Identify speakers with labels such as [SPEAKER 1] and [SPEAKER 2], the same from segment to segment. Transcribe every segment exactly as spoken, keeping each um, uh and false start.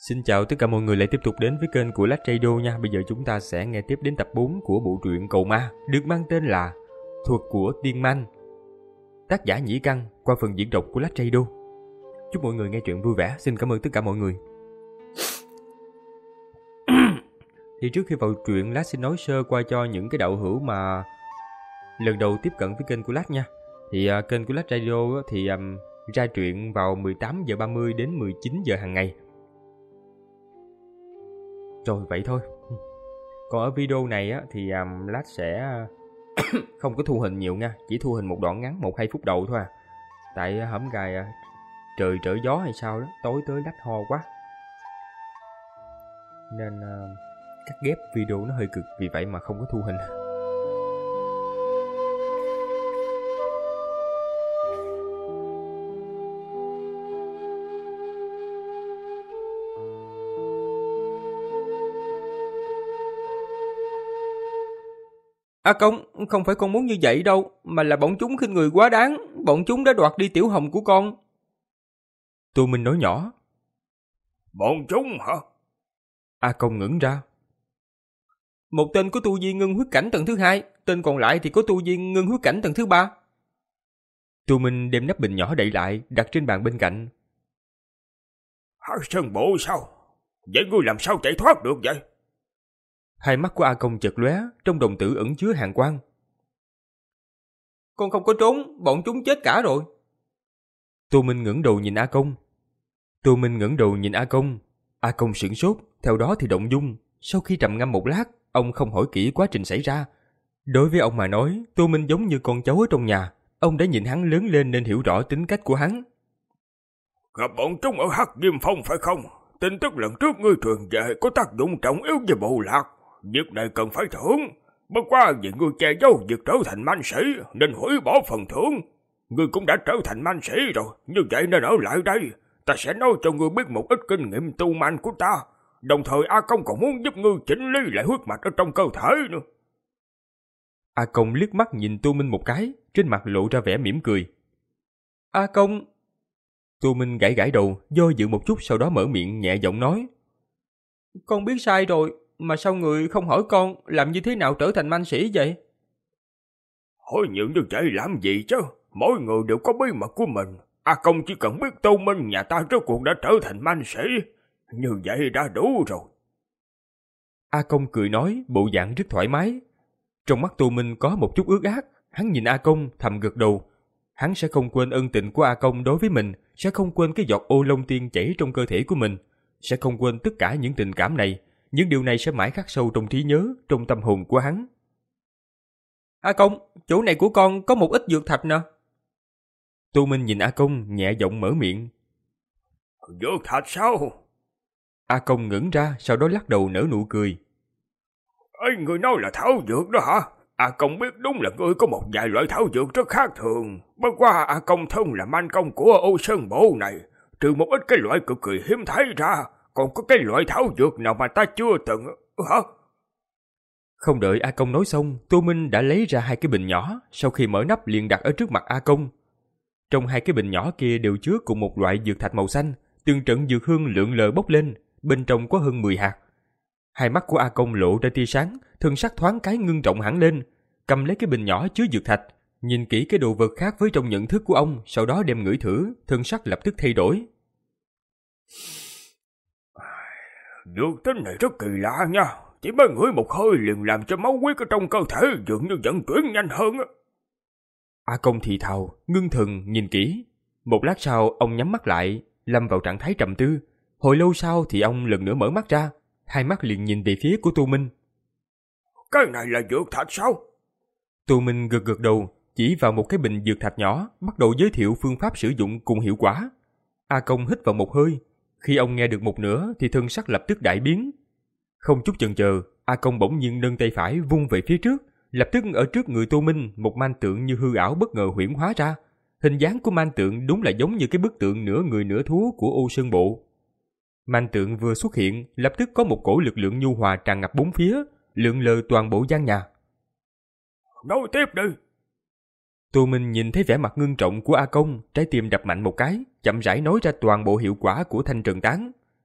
[SPEAKER 1] Xin chào tất cả mọi người lại tiếp tục đến với kênh của Lách Radio nha. Bây giờ chúng ta sẽ nghe tiếp đến tập bốn của bộ truyện Cầu Ma được mang tên là Thuật của Tiên Manh. Tác giả Nhĩ Căn qua phần diễn đọc của Lách Radio. Chúc mọi người nghe truyện vui vẻ. Xin cảm ơn tất cả mọi người. Thì trước khi vào truyện, Lách xin nói sơ qua cho những cái đạo hữu mà lần đầu tiếp cận với kênh của Lách nha. Thì uh, kênh của Lách Radio thì um, ra truyện vào mười tám giờ ba mươi đến mười chín giờ hàng ngày. Rồi vậy thôi. Còn ở video này á, thì um, Lách sẽ không có thu hình nhiều nha. Chỉ thu hình một đoạn ngắn một hai phút đầu thôi à. Tại hổm gài uh, trời trở gió hay sao đó, tối tới Lách ho quá. Nên uh, cắt ghép video nó hơi cực, vì vậy mà không có thu hình.
[SPEAKER 2] A à Công, không phải con muốn như vậy đâu, mà là bọn chúng khinh người quá đáng, bọn chúng đã đoạt đi tiểu hồng của con.
[SPEAKER 1] Tô Minh nói nhỏ.
[SPEAKER 3] Bọn chúng hả?
[SPEAKER 1] A Công ngẩng ra.
[SPEAKER 2] Một tên có tu vi ngưng huyết cảnh tầng thứ hai, tên còn lại thì có tu vi ngưng huyết cảnh tầng thứ ba.
[SPEAKER 1] Tô Minh đem nắp bình nhỏ đậy lại, đặt trên bàn bên cạnh.
[SPEAKER 3] Hả, Sơn Bộ sao? Vậy ngươi làm sao chạy thoát được vậy?
[SPEAKER 1] Hai mắt của A Công chợt lóe, trong đồng tử ẩn chứa hàn quang.
[SPEAKER 2] Con không có trốn, bọn chúng chết cả rồi.
[SPEAKER 1] Tô Minh ngẩng đầu nhìn A Công. Tô Minh ngẩng đầu nhìn A Công. A Công sửng sốt, theo đó thì động dung. Sau khi trầm ngâm một lát, ông không hỏi kỹ quá trình xảy ra. Đối với ông mà nói, Tô Minh giống như con cháu ở trong nhà. Ông đã nhìn hắn lớn lên nên hiểu rõ tính cách của hắn.
[SPEAKER 3] Gặp bọn chúng ở Hắc Diêm Phong phải không? Tin tức lần trước ngươi truyền về có tác dụng trọng yếu về bộ lạc. Việc này cần phải thưởng. Bất quá vì ngươi che giấu việc trở thành manh sĩ nên hủy bỏ phần thưởng. Ngươi cũng đã trở thành manh sĩ rồi, như vậy nên ở lại đây. Ta sẽ nói cho ngươi biết một ít kinh nghiệm tu manh của ta. Đồng thời A Công còn muốn giúp ngươi chỉnh lý lại huyết mạch ở trong cơ thể nữa.
[SPEAKER 1] A Công liếc mắt nhìn Tô Minh một cái, trên mặt lộ ra vẻ mỉm cười.
[SPEAKER 2] A Công...
[SPEAKER 1] Tô Minh gãi gãi đầu, do dự một chút sau đó mở miệng nhẹ giọng nói.
[SPEAKER 2] Con biết sai rồi, mà sao người không hỏi con làm như thế nào trở thành manh sĩ vậy?
[SPEAKER 3] Hỏi nhiều như vậy làm gì chứ? Mỗi người đều có bí mật của mình. A Công chỉ cần biết Tô Minh nhà ta rốt cuộc đã trở thành manh sĩ. Như vậy đã đủ rồi.
[SPEAKER 1] A Công cười nói, bộ dạng rất thoải mái. Trong mắt Tô Minh có một chút ước ác. Hắn nhìn A Công thầm gật đầu. Hắn sẽ không quên ân tình của A Công đối với mình, sẽ không quên cái giọt ô long tiên chảy trong cơ thể của mình, sẽ không quên tất cả những tình cảm này. Những điều này sẽ mãi khắc sâu trong trí nhớ, trong tâm hồn của hắn.
[SPEAKER 2] A Công, chỗ này của con có một ít dược thạch nè.
[SPEAKER 1] Tô Minh nhìn A Công nhẹ giọng mở miệng.
[SPEAKER 3] Dược thạch sao?
[SPEAKER 1] A Công ngẩng ra, sau đó lắc đầu nở nụ cười.
[SPEAKER 3] Ê, người nói là thảo dược đó hả? A Công biết đúng là ngươi có một vài loại thảo dược rất khác thường. Bất qua A Công thân là manh công của Ô Sơn Bộ này. Trừ một ít cái loại cực kỳ hiếm thấy ra, còn có cái loại thảo dược nào mà ta chưa từng... Hả?
[SPEAKER 1] Không đợi A Công nói xong, Tô Minh đã lấy ra hai cái bình nhỏ, sau khi mở nắp liền đặt ở trước mặt A Công. Trong hai cái bình nhỏ kia đều chứa cùng một loại dược thạch màu xanh, từng trận dược hương lượn lờ bốc lên, bên trong có hơn mười hạt. Hai mắt của A Công lộ ra tia sáng, thân sắc thoáng cái ngưng trọng hẳn lên, cầm lấy cái bình nhỏ chứa dược thạch, nhìn kỹ cái đồ vật khác với trong nhận thức của ông, sau đó đem ngửi thử, thân sắc lập tức thay đổi.
[SPEAKER 3] Dược tính này rất kỳ lạ nha, chỉ mới ngửi một hơi liền làm cho máu huyết ở trong cơ thể dường như vận chuyển nhanh hơn.
[SPEAKER 1] A Công thì thào, ngưng thần nhìn kỹ. Một lát sau ông nhắm mắt lại, lâm vào trạng thái trầm tư. Hồi lâu sau thì ông lần nữa mở mắt ra, hai mắt liền nhìn về phía của Tô Minh.
[SPEAKER 3] Cái này là dược thạch sao?
[SPEAKER 1] Tô Minh gật gật đầu, chỉ vào một cái bình dược thạch nhỏ, bắt đầu giới thiệu phương pháp sử dụng cùng hiệu quả. A Công hít vào một hơi, khi ông nghe được một nửa thì thân sắc lập tức đại biến. Không chút chần chờ, A Công bỗng nhiên nâng tay phải vung về phía trước, lập tức ở trước người Tô Minh một man tượng như hư ảo bất ngờ huyễn hóa ra. Hình dáng của man tượng đúng là giống như cái bức tượng nửa người nửa thú của Ô Sơn Bộ. Man tượng vừa xuất hiện, lập tức có một cổ lực lượng nhu hòa tràn ngập bốn phía, lượn lờ toàn bộ gian nhà.
[SPEAKER 3] Nói tiếp đi.
[SPEAKER 1] Tô Minh nhìn thấy vẻ mặt ngưng trọng của A Công, trái tim đập mạnh một cái, chậm rãi nói ra toàn bộ hiệu quả của thanh trần tán.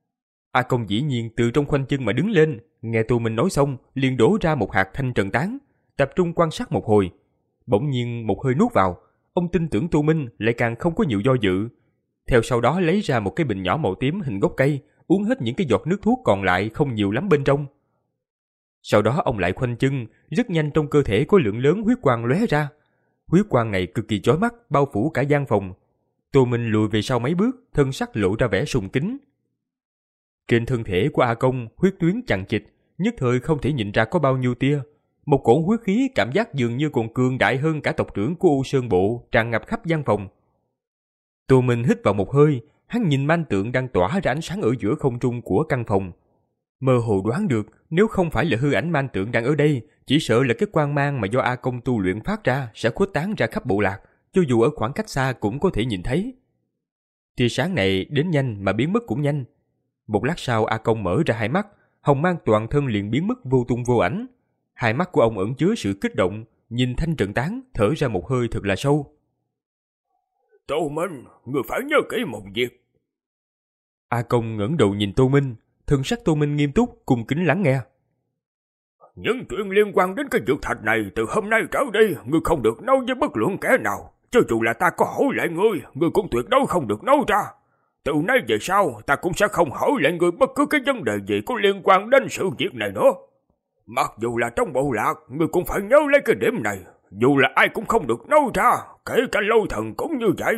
[SPEAKER 1] A Công dĩ nhiên từ trong khoanh chân mà đứng lên, nghe Tô Minh nói xong, liền đổ ra một hạt thanh trần tán, tập trung quan sát một hồi. Bỗng nhiên một hơi nuốt vào, ông tin tưởng Tô Minh lại càng không có nhiều do dự. Theo sau đó lấy ra một cái bình nhỏ màu tím hình gốc cây, uống hết những cái giọt nước thuốc còn lại không nhiều lắm bên trong. Sau đó ông lại khoanh chân, rất nhanh trong cơ thể có lượng lớn huyết quang lóe ra. Huyết quang này cực kỳ chói mắt, bao phủ cả gian phòng. Tô Minh lùi về sau mấy bước, thân sắc lộ ra vẻ sùng kính. Trên thân thể của A Công huyết tuyến chằng chịt, nhất thời không thể nhìn ra có bao nhiêu tia. Một cỗ huyết khí cảm giác dường như còn cường đại hơn cả tộc trưởng của U Sơn Bộ tràn ngập khắp gian phòng. Tô Minh hít vào một hơi, hắn nhìn man tượng đang tỏa ra ánh sáng ở giữa không trung của căn phòng. Mơ hồ đoán được nếu không phải là hư ảnh man tượng đang ở đây, chỉ sợ là cái quang mang mà do A Công tu luyện phát ra sẽ khuếch tán ra khắp bộ lạc, cho dù ở khoảng cách xa cũng có thể nhìn thấy. Tia sáng này đến nhanh mà biến mất cũng nhanh. Một lát sau A Công mở ra hai mắt, hồng mang toàn thân liền biến mất vô tung vô ảnh. Hai mắt của ông ẩn chứa sự kích động, nhìn thanh trận tán, thở ra một hơi thật là sâu.
[SPEAKER 3] Tô Minh, người phải nhớ kỹ một việc.
[SPEAKER 1] A Công ngẩng đầu nhìn Tô Minh, thân sắc Tô Minh nghiêm túc, cung kính lắng nghe.
[SPEAKER 3] Những chuyện liên quan đến cái dược thạch này từ hôm nay trở đi, ngươi không được nói với bất luận kẻ nào. Cho dù là ta có hỏi lại ngươi, ngươi cũng tuyệt đối không được nói ra. Từ nay về sau, ta cũng sẽ không hỏi lại ngươi bất cứ cái vấn đề gì có liên quan đến sự việc này nữa. Mặc dù là trong bộ lạc, ngươi cũng phải nhớ lấy cái điểm này. Dù là ai cũng không được nói ra, kể cả Lôi Thần cũng như vậy.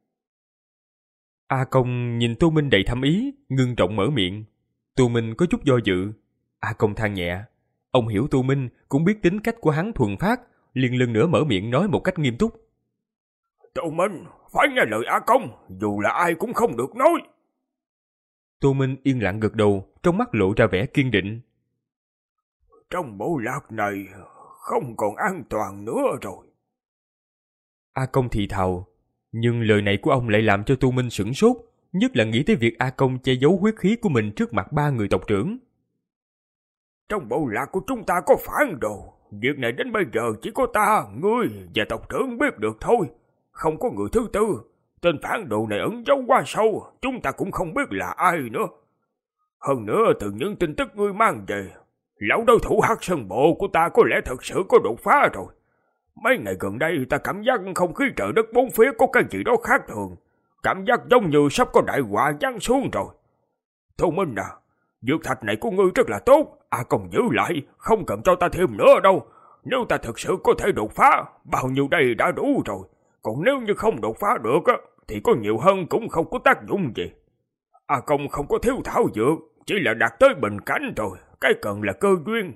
[SPEAKER 1] A Công nhìn Tô Minh đầy thâm ý, ngưng trọng mở miệng. Tô Minh có chút do dự. A Công than nhẹ. Ông hiểu Tô Minh cũng biết tính cách của hắn thuần phát, liền lần nữa mở miệng nói một cách nghiêm túc.
[SPEAKER 3] Tô Minh, phải nghe lời A Công, dù là ai cũng không được nói.
[SPEAKER 1] Tô Minh yên lặng gật đầu, trong mắt lộ ra vẻ kiên định.
[SPEAKER 3] Trong bộ lạc này không còn an toàn nữa rồi.
[SPEAKER 1] A Công thì thào, nhưng lời này của ông lại làm cho Tô Minh sửng sốt, nhất là nghĩ tới việc A Công che giấu huyết khí của mình trước mặt ba người tộc trưởng.
[SPEAKER 3] Trong bộ lạc của chúng ta có phản đồ, việc này đến bây giờ chỉ có ta, ngươi và tộc trưởng biết được thôi, không có người thứ tư. Tên phản đồ này ẩn giấu quá sâu, chúng ta cũng không biết là ai nữa. Hơn nữa từ những tin tức ngươi mang về, lão đối thủ Hắc Sơn Bộ của ta có lẽ thật sự có đột phá rồi. Mấy ngày gần đây ta cảm giác không khí trời đất bốn phía có cái gì đó khác thường, cảm giác giống như sắp có đại họa giáng xuống rồi. Tô Minh à, dược thạch này của ngươi rất là tốt, à còn giữ lại, không cần cho ta thêm nữa đâu. Nếu ta thực sự có thể đột phá, bao nhiêu đây đã đủ rồi. Còn nếu như không đột phá được thì có nhiều hơn cũng không có tác dụng gì. A Công không có thiếu thảo dược, chỉ là đạt tới bình cảnh rồi, cái cần là cơ duyên.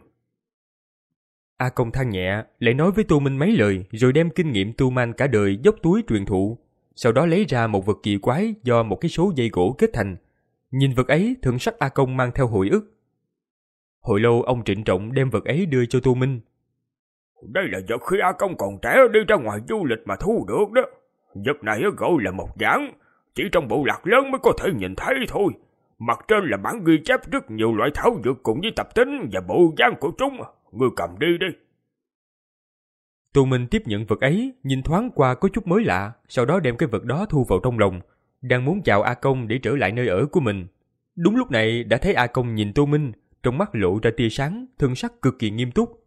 [SPEAKER 1] A Công than nhẹ, lại nói với Tô Minh mấy lời, rồi đem kinh nghiệm tu man cả đời dốc túi truyền thụ. Sau đó lấy ra một vật kỳ quái do một cái số dây gỗ kết thành. Nhìn vật ấy, thần sắc A Công mang theo hồi ức. Hồi lâu ông trịnh trọng đem vật ấy đưa cho Tô Minh.
[SPEAKER 3] Đây là vật khi A Công còn trẻ đi ra ngoài du lịch mà thu được đó. Vật này gọi là một giảng, chỉ trong bộ lạc lớn mới có thể nhìn thấy thôi. Mặt trên là bản ghi chép rất nhiều loại thảo dược cùng với tập tính và bộ dáng của chúng. Ngươi cầm đi đi.
[SPEAKER 1] Tô Minh tiếp nhận vật ấy, nhìn thoáng qua có chút mới lạ, sau đó đem cái vật đó thu vào trong lòng, đang muốn chào A Công để trở lại nơi ở của mình. Đúng lúc này đã thấy A Công nhìn Tô Minh, trong mắt lộ ra tia sáng, thân sắc cực kỳ nghiêm túc.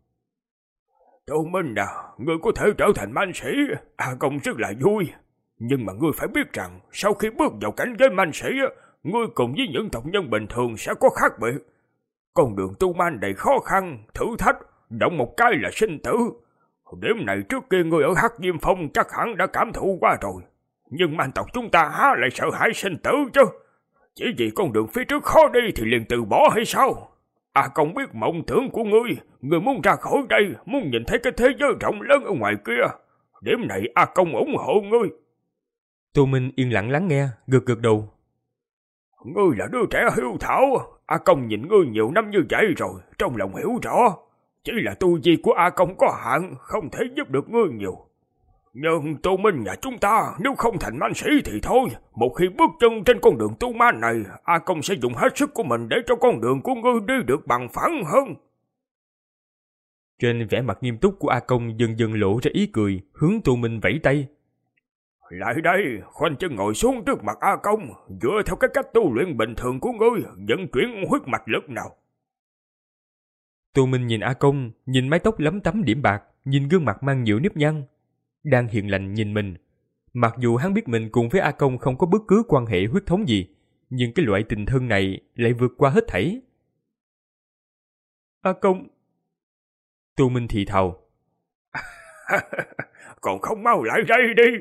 [SPEAKER 3] Tô Minh à, ngươi có thể trở thành man sĩ, A Công rất là vui. Nhưng mà ngươi phải biết rằng, sau khi bước vào cảnh giới man sĩ, ngươi cùng với những tộc nhân bình thường sẽ có khác biệt. Con đường tu man đầy khó khăn, thử thách, động một cái là sinh tử. Điểm này trước kia ngươi ở Hắc Diêm Phong chắc hẳn đã cảm thụ qua rồi. Nhưng man tộc chúng ta há lại sợ hãi sinh tử chứ? Chỉ vì con đường phía trước khó đi thì liền từ bỏ hay sao? A Công biết mộng tưởng của ngươi, ngươi muốn ra khỏi đây, muốn nhìn thấy cái thế giới rộng lớn ở ngoài kia. Điểm này A Công ủng hộ ngươi.
[SPEAKER 1] Tô Minh yên lặng lắng nghe, gật gật đầu.
[SPEAKER 3] Ngươi là đứa trẻ hiếu thảo, A Công nhìn ngươi nhiều năm như vậy rồi, trong lòng hiểu rõ. Chỉ là tu vi của A Công có hạn, không thể giúp được ngươi nhiều. Nhưng Tô Minh nhà chúng ta, nếu không thành man sĩ thì thôi. Một khi bước chân trên con đường tu man này, A Công sẽ dùng hết sức của mình để cho con đường của ngươi đi được bằng phẳng hơn.
[SPEAKER 1] Trên vẻ mặt nghiêm túc của A Công dần dần lộ ra ý cười, hướng Tô Minh vẫy tay.
[SPEAKER 3] Lại đây, khoanh chân ngồi xuống trước mặt A Công, dựa theo cái cách tu luyện bình thường của ngươi, vận chuyển huyết mạch lực nào.
[SPEAKER 1] Tô Minh nhìn A Công, nhìn mái tóc lấm tấm điểm bạc, nhìn gương mặt mang nhiều nếp nhăn, đang hiền lành nhìn mình. Mặc dù hắn biết mình cùng với A Công không có bất cứ quan hệ huyết thống gì, nhưng cái loại tình thân này lại vượt qua hết thảy. A Công... Tô Minh thì thào.
[SPEAKER 3] Còn không mau lại đây đi.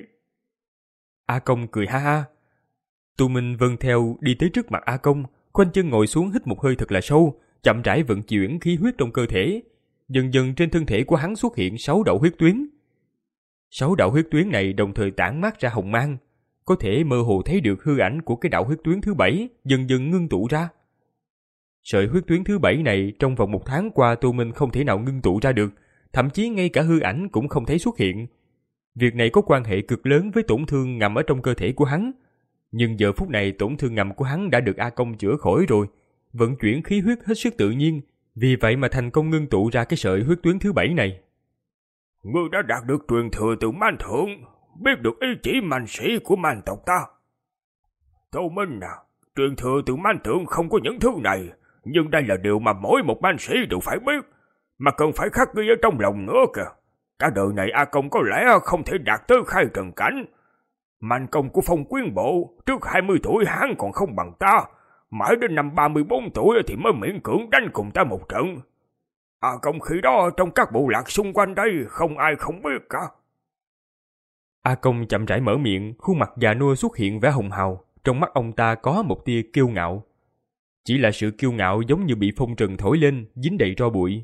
[SPEAKER 1] A Công cười ha ha. Tô Minh vâng theo đi tới trước mặt A Công, khoanh chân ngồi xuống hít một hơi thật là sâu, chậm rãi vận chuyển khí huyết trong cơ thể. Dần dần trên thân thể của hắn xuất hiện sáu đạo huyết tuyến. Sáu đạo huyết tuyến này đồng thời tản mát ra hồng mang, có thể mơ hồ thấy được hư ảnh của cái đạo huyết tuyến thứ bảy dần dần ngưng tụ ra. Sợi huyết tuyến thứ bảy này trong vòng một tháng qua Tô Minh không thể nào ngưng tụ ra được, thậm chí ngay cả hư ảnh cũng không thấy xuất hiện. Việc này có quan hệ cực lớn với tổn thương ngầm ở trong cơ thể của hắn. Nhưng giờ phút này tổn thương ngầm của hắn đã được A Công chữa khỏi rồi, vận chuyển khí huyết hết sức tự nhiên, vì vậy mà thành công ngưng tụ ra cái sợi huyết tuyến thứ bảy này.
[SPEAKER 3] Ngươi đã đạt được truyền thừa từ Man Thượng, biết được ý chỉ man sĩ của man tộc ta. Tô Minh à, truyền thừa từ Man Thượng không có những thứ này, nhưng đây là điều mà mỗi một man sĩ đều phải biết, mà cần phải khắc ghi ở trong lòng nữa kìa. Cả đời này A Công có lẽ không thể đạt tới khai trần cảnh. Man công của Phong Quyến Bộ trước hai mươi tuổi hắn còn không bằng ta, mãi đến năm ba mươi bốn tuổi thì mới miễn cưỡng đánh cùng ta một trận. A Công khi đó trong các bộ lạc xung quanh đây không ai không biết cả.
[SPEAKER 1] A Công chậm rãi mở miệng, khuôn mặt già nua xuất hiện vẻ hồng hào, trong mắt ông ta có một tia kiêu ngạo. Chỉ là sự kiêu ngạo giống như bị phong trần thổi lên, dính đầy tro bụi.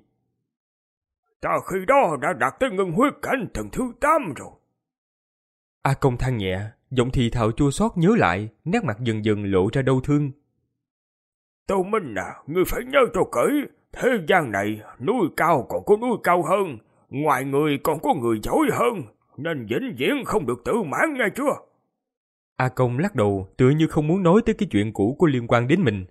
[SPEAKER 3] Ta khi đó đã đạt tới ngưng huyết cảnh tầng thứ tám rồi.
[SPEAKER 1] A Công than nhẹ, giọng thì thào chua xót nhớ lại, nét mặt dần dần lộ ra đau thương.
[SPEAKER 3] Tô Minh à, ngươi phải nhớ cho kỹ, thế gian này núi cao còn có núi cao hơn, ngoài người còn có người giỏi hơn, nên vĩnh viễn không được tự mãn nghe chưa?
[SPEAKER 1] A Công lắc đầu, tựa như không muốn nói tới cái chuyện cũ có liên quan đến mình.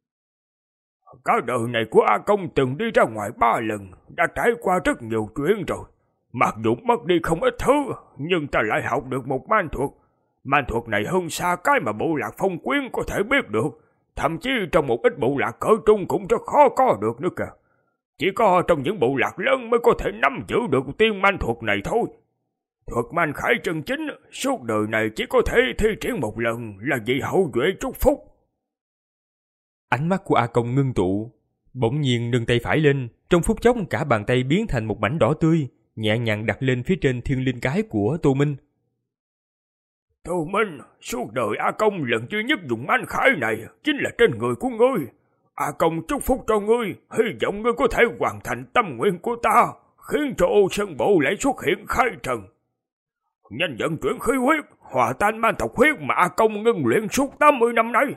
[SPEAKER 3] Cả đời này của A Công từng đi ra ngoài ba lần, đã trải qua rất nhiều chuyện rồi. Mặc dù mất đi không ít thứ, nhưng ta lại học được một man thuật. Man thuật này hơn xa cái mà bộ lạc Phong Quyến có thể biết được. Thậm chí trong một ít bộ lạc cỡ trung cũng rất khó có được nữa kìa. Chỉ có trong những bộ lạc lớn mới có thể nắm giữ được tiên man thuật này thôi. Thuật man khải chân chính, suốt đời này chỉ có thể thi triển một lần là vì hậu duệ chúc phúc.
[SPEAKER 1] Ánh mắt của A Công ngưng tụ, bỗng nhiên nâng tay phải lên, trong phút chốc cả bàn tay biến thành một mảnh đỏ tươi, nhẹ nhàng đặt lên phía trên thiên linh cái của Tô Minh.
[SPEAKER 3] Tô Minh, suốt đời A Công lần duy nhất dùng man khải này chính là trên người của ngươi. A Công chúc phúc cho ngươi, hy vọng ngươi có thể hoàn thành tâm nguyện của ta, khiến cho Ô Sơn Bộ lại xuất hiện khai trần. Nhanh vận chuyển khí huyết, hòa tan man tộc huyết mà A Công ngưng luyện suốt tám mươi năm nay.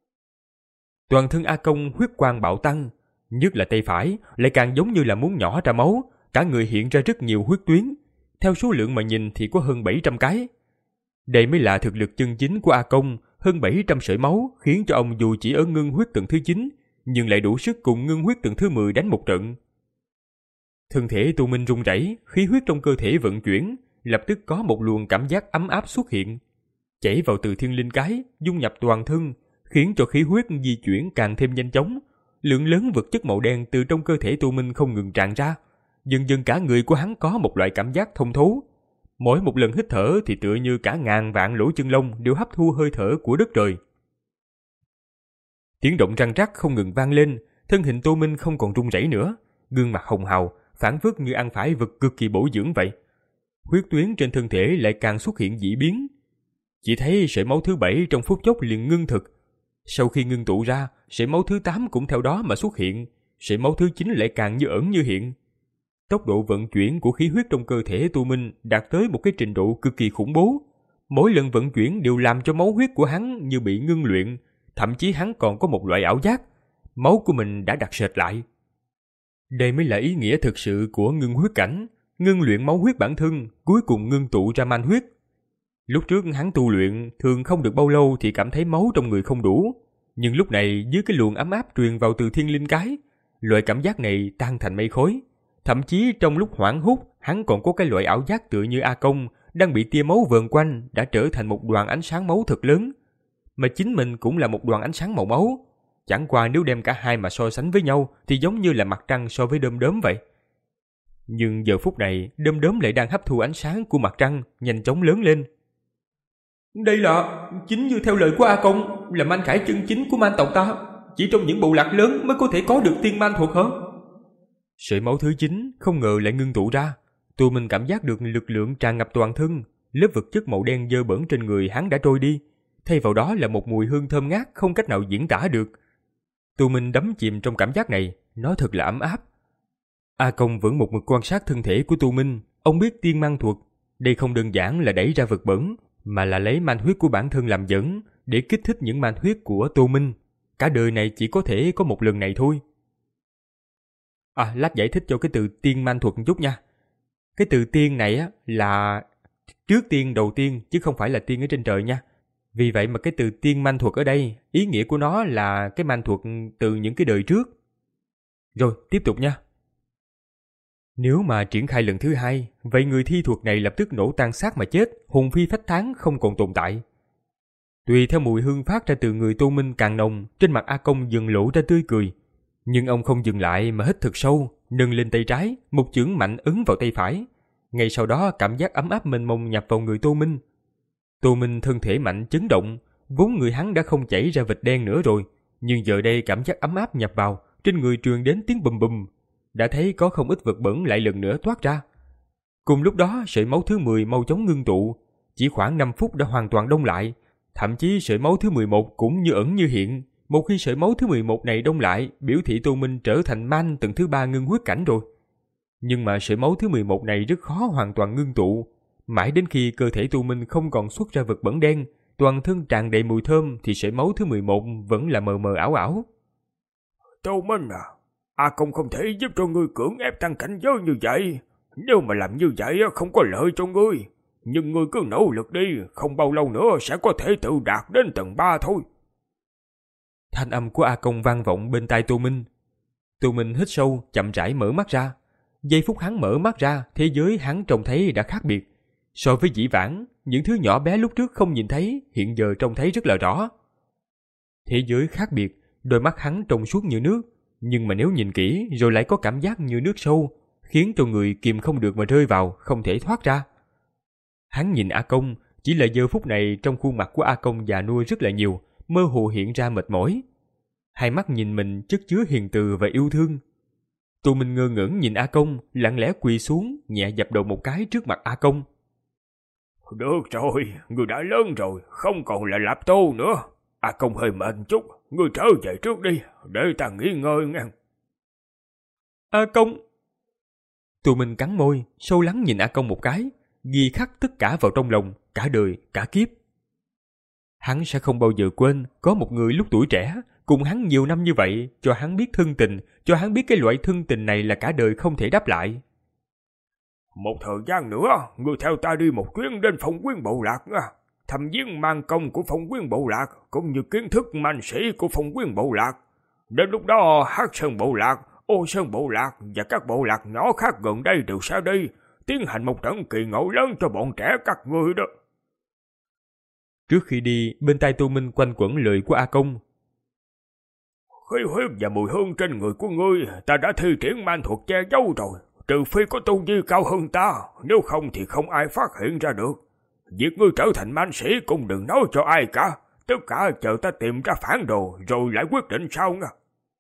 [SPEAKER 1] Toàn thân A Công huyết quang bạo tăng, nhất là tay phải lại càng giống như là muốn nhỏ ra máu, cả người hiện ra rất nhiều huyết tuyến, theo số lượng mà nhìn thì có hơn bảy trăm cái. Đây mới là thực lực chân chính của A Công, hơn bảy trăm sợi máu khiến cho ông dù chỉ ở ngưng huyết tầng thứ chín, nhưng lại đủ sức cùng ngưng huyết tầng thứ mười đánh một trận. Thân thể Tô Minh run rẩy, khí huyết trong cơ thể vận chuyển, lập tức có một luồng cảm giác ấm áp xuất hiện, chảy vào từ thiên linh cái, dung nhập toàn thân, khiến cho khí huyết di chuyển càng thêm nhanh chóng. Lượng lớn vật chất màu đen từ trong cơ thể Tô Minh không ngừng tràn ra, dần dần cả người của hắn có một loại cảm giác thông thấu. Mỗi một lần hít thở thì tựa như cả ngàn vạn lỗ chân lông đều hấp thu hơi thở của đất trời. Tiếng động răng rắc không ngừng vang lên, thân hình Tô Minh không còn run rẩy nữa, gương mặt hồng hào, phảng phất như ăn phải vật cực kỳ bổ dưỡng vậy. Huyết tuyến trên thân thể lại càng xuất hiện dị biến. Chỉ thấy sợi máu thứ bảy trong phút chốc liền ngưng thực. Sau khi ngưng tụ ra, sợi máu thứ tám cũng theo đó mà xuất hiện, sợi máu thứ chín lại càng như ẩn như hiện. Tốc độ vận chuyển của khí huyết trong cơ thể Tô Minh đạt tới một cái trình độ cực kỳ khủng bố. Mỗi lần vận chuyển đều làm cho máu huyết của hắn như bị ngưng luyện, thậm chí hắn còn có một loại ảo giác, máu của mình đã đặc sệt lại. Đây mới là ý nghĩa thực sự của ngưng huyết cảnh, ngưng luyện máu huyết bản thân, cuối cùng ngưng tụ ra man huyết. Lúc trước hắn tu luyện thường không được bao lâu thì cảm thấy máu trong người không đủ, nhưng lúc này dưới cái luồng ấm áp truyền vào từ thiên linh cái, loại cảm giác này tan thành mây khói, Thậm chí trong lúc hoảng hốt, hắn còn có cái loại ảo giác tựa như A Công đang bị tia máu vờn quanh đã trở thành một đoàn ánh sáng máu thật lớn. Mà chính mình cũng là một đoàn ánh sáng màu máu. Chẳng qua nếu đem cả hai mà so sánh với nhau thì giống như là mặt trăng so với đom đóm vậy. Nhưng giờ phút này, đom đóm lại đang hấp thu ánh sáng của mặt trăng, nhanh chóng lớn lên.
[SPEAKER 2] Đây là, chính như theo lời của A Công, là man khải chân chính của man tộc ta. Chỉ trong những bộ lạc lớn mới có thể có được tiên man thuật hả?
[SPEAKER 1] Sợi máu thứ chín không ngờ lại ngưng tụ ra. Tụi mình cảm giác được lực lượng tràn ngập toàn thân. Lớp vật chất màu đen dơ bẩn trên người hắn đã trôi đi. Thay vào đó là một mùi hương thơm ngát không cách nào diễn tả được. Tụi mình đắm chìm trong cảm giác này, nó thật là ấm áp. A Công vẫn một mực quan sát thân thể của Tô Minh. Ông biết tiên man thuật, đây không đơn giản là đẩy ra vật bẩn, mà là lấy man huyết của bản thân làm dẫn để kích thích những man huyết của Tô Minh. Cả đời này chỉ có thể có một lần này thôi. À, lát giải thích cho cái từ tiên man thuật một chút nha. Cái từ tiên này á là trước tiên đầu tiên chứ không phải là tiên ở trên trời nha. Vì vậy mà cái từ tiên man thuật ở đây, ý nghĩa của nó là cái man thuật từ những cái đời trước. Rồi, tiếp tục nha. Nếu mà triển khai lần thứ hai, vậy người thi thuật này lập tức nổ tan xác mà chết, hồn phi phách tán không còn tồn tại. Tùy theo mùi hương phát ra từ người Tô Minh càng nồng, trên mặt A Công dần lộ ra tươi cười. Nhưng ông không dừng lại mà hít thật sâu, nâng lên tay trái, một chưởng mạnh ấn vào tay phải. Ngay sau đó cảm giác ấm áp mênh mông nhập vào người Tô Minh. Tô Minh thân thể mạnh chấn động, vốn người hắn đã không chảy ra vệt đen nữa rồi, nhưng giờ đây cảm giác ấm áp nhập vào, trên người truyền đến tiếng bùm bùm. Đã thấy có không ít vật bẩn lại lần nữa toát ra. Cùng lúc đó sợi máu thứ mười mau chóng ngưng tụ, chỉ khoảng năm phút đã hoàn toàn đông lại. Thậm chí sợi máu thứ mười một cũng như ẩn như hiện. Một khi sợi máu thứ mười một này đông lại, biểu thị Tô Minh trở thành man tầng thứ ba ngưng huyết cảnh rồi. Nhưng mà sợi máu thứ mười một này rất khó hoàn toàn ngưng tụ. Mãi đến khi cơ thể Tô Minh không còn xuất ra vật bẩn đen, toàn thân tràn đầy mùi thơm thì sợi máu thứ mười một vẫn là mờ mờ ảo ảo.
[SPEAKER 3] Tô Minh à, A Công không thể giúp cho ngươi cưỡng ép tăng cảnh giới như vậy. Nếu mà làm như vậy không có lợi cho ngươi. Nhưng ngươi cứ nỗ lực đi, không bao lâu nữa sẽ có thể tự đạt đến tầng ba thôi.
[SPEAKER 1] Thanh âm của A Công vang vọng bên tai Tô Minh. Tô Minh hít sâu, chậm rãi mở mắt ra. Giây phút hắn mở mắt ra, thế giới hắn trông thấy đã khác biệt. So với dĩ vãng, những thứ nhỏ bé lúc trước không nhìn thấy, hiện giờ trông thấy rất là rõ. Thế giới khác biệt, đôi mắt hắn trong suốt như nước, nhưng mà nếu nhìn kỹ rồi lại có cảm giác như nước sâu, khiến cho người kìm không được mà rơi vào, không thể thoát ra. Hắn nhìn A Công, chỉ là giờ phút này trong khuôn mặt của A Công già nua rất là nhiều, mơ hồ hiện ra mệt mỏi. Hai mắt nhìn mình chất chứa hiền từ và yêu thương. Tô Minh ngơ ngẩn nhìn A Công, lặng lẽ quỳ xuống, nhẹ dập đầu một cái trước mặt A Công.
[SPEAKER 3] Được rồi, người đã lớn rồi, không còn là Lạp Tô nữa. A Công hơi mệt chút, người trở về trước đi, để ta nghỉ ngơi nghe.
[SPEAKER 2] A Công.
[SPEAKER 1] Tô Minh cắn môi, sâu lắng nhìn A Công một cái, ghi khắc tất cả vào trong lòng, cả đời, cả kiếp. Hắn sẽ không bao giờ quên có một người lúc tuổi trẻ, cùng hắn nhiều năm như vậy, cho hắn biết thân tình, cho hắn biết cái loại thân tình này là cả đời không thể đáp lại.
[SPEAKER 3] Một thời gian nữa, người theo ta đi một chuyến đến Phong Quyến Bộ Lạc nha. Thăm viếng man công của Phong Quyến Bộ Lạc, cũng như kiến thức man sĩ của Phong Quyến Bộ Lạc. Đến lúc đó, Hắc Sơn Bộ Lạc, Ô Sơn Bộ Lạc và các bộ lạc nhỏ khác gần đây đều sẽ đi, tiến hành một trận kỳ ngộ lớn cho bọn trẻ các ngươi đó.
[SPEAKER 1] Trước khi đi, bên tai Tô Minh quanh quẩn lời của A Công.
[SPEAKER 3] Khí huyết và mùi hương trên người của ngươi, ta đã thi triển man thuật che giấu rồi. Trừ phi có tu vi cao hơn ta, nếu không thì không ai phát hiện ra được. Việc ngươi trở thành man sĩ cũng đừng nói cho ai cả. Tất cả chờ ta tìm ra phản đồ rồi lại quyết định sau nha.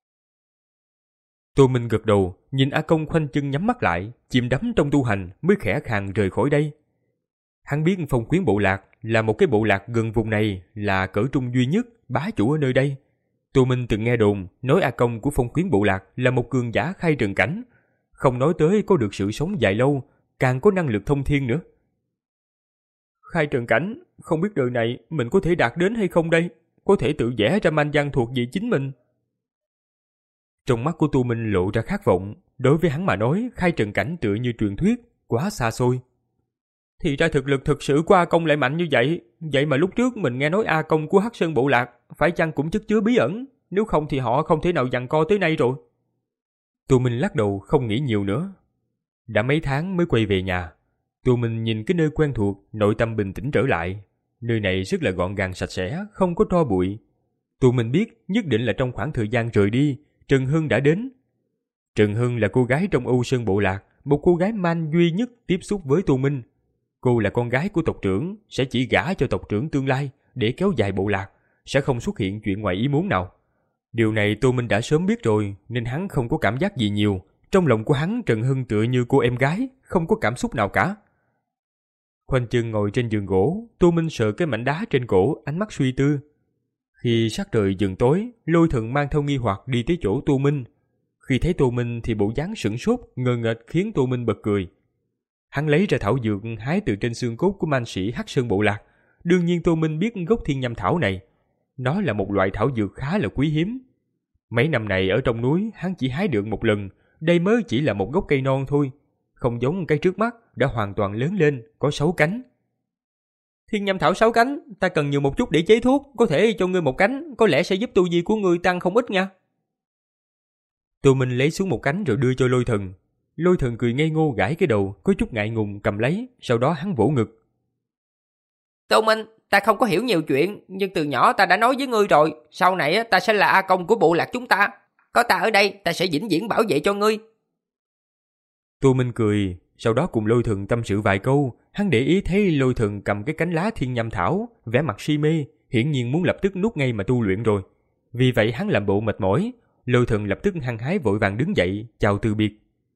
[SPEAKER 1] Tô Minh gật đầu, nhìn A Công khoanh chân nhắm mắt lại, chìm đắm trong tu hành mới khẽ khàng rời khỏi đây. Hắn biết Phong Quyến Bộ Lạc là một cái bộ lạc gần vùng này, là cỡ trung duy nhất, bá chủ ở nơi đây. Tô Minh từng nghe đồn nói A Công của Phong Quyến Bộ Lạc là một cường giả khai trần cảnh, không nói tới có được sự sống dài lâu, càng có năng lực thông thiên nữa.
[SPEAKER 2] Khai trần cảnh, không biết đời này mình có thể đạt đến hay không đây? Có thể tự vẽ ra man văn thuộc về chính mình.
[SPEAKER 1] Trong mắt của Tô Minh lộ ra khát vọng. Đối với hắn mà nói, khai trần cảnh tựa như truyền thuyết, quá xa xôi.
[SPEAKER 2] Thì ra thực lực thực sự của A Công lại mạnh như vậy. Vậy mà lúc trước mình nghe nói A Công của Hắc Sơn Bộ Lạc phải chăng cũng chất chứa bí ẩn? Nếu không thì họ không thể nào giằng co tới nay rồi.
[SPEAKER 1] Tô Minh lắc đầu không nghĩ nhiều nữa. Đã mấy tháng mới quay về nhà. Tô Minh nhìn cái nơi quen thuộc, nội tâm bình tĩnh trở lại. Nơi này rất là gọn gàng sạch sẽ, không có tro bụi. Tô Minh biết nhất định là trong khoảng thời gian rời đi, Trần Hưng đã đến. Trần Hưng là cô gái trong Âu Sơn Bộ Lạc, một cô gái man duy nhất tiếp xúc với Tô Minh. Cô là con gái của tộc trưởng, sẽ chỉ gả cho tộc trưởng tương lai để kéo dài bộ lạc, sẽ không xuất hiện chuyện ngoài ý muốn nào. Điều này Tô Minh đã sớm biết rồi, nên hắn không có cảm giác gì nhiều. Trong lòng của hắn, Trần Hưng tựa như cô em gái, không có cảm xúc nào cả. Khoanh chân ngồi trên giường gỗ, Tô Minh sờ cái mảnh đá trên cổ, ánh mắt suy tư. Khi sắc trời dần tối, Lôi Thần mang theo nghi hoặc đi tới chỗ Tô Minh. Khi thấy Tô Minh thì bộ dáng sửng sốt, ngờ nghệch khiến Tô Minh bật cười. Hắn lấy ra thảo dược hái từ trên xương cốt của man sĩ Hắc Sơn Bộ Lạc. Đương nhiên Tô Minh biết gốc thiên nhâm thảo này. Nó là một loại thảo dược khá là quý hiếm. Mấy năm này ở trong núi hắn chỉ hái được một lần, đây mới chỉ là một gốc cây non thôi. Không giống cây trước mắt, đã hoàn toàn lớn lên, có sáu cánh.
[SPEAKER 2] Thiên nhâm thảo sáu cánh, ta cần nhiều một chút để chế thuốc, có thể cho ngươi một cánh, có lẽ sẽ giúp tu vi của ngươi tăng không ít nha.
[SPEAKER 1] Tô Minh lấy xuống một cánh rồi đưa cho Lôi Thần. Lôi Thần cười ngây ngô gãi cái đầu, có chút ngại ngùng cầm lấy, sau đó hắn vỗ ngực.
[SPEAKER 2] Tô Minh, ta không có hiểu nhiều chuyện, nhưng từ nhỏ ta đã nói với ngươi rồi, sau này ta sẽ là A Công của bộ lạc chúng ta. Có ta ở đây, ta sẽ vĩnh viễn bảo vệ cho ngươi.
[SPEAKER 1] Tô Minh cười, sau đó cùng Lôi Thần tâm sự vài câu. Hắn để ý thấy Lôi Thần cầm cái cánh lá thiên nhâm thảo, vẻ mặt si mê, hiển nhiên muốn lập tức nuốt ngay mà tu luyện rồi. Vì vậy hắn làm bộ mệt mỏi. Lôi Thần lập tức hăng hái vội vàng đứng dậy, chào từ biệt.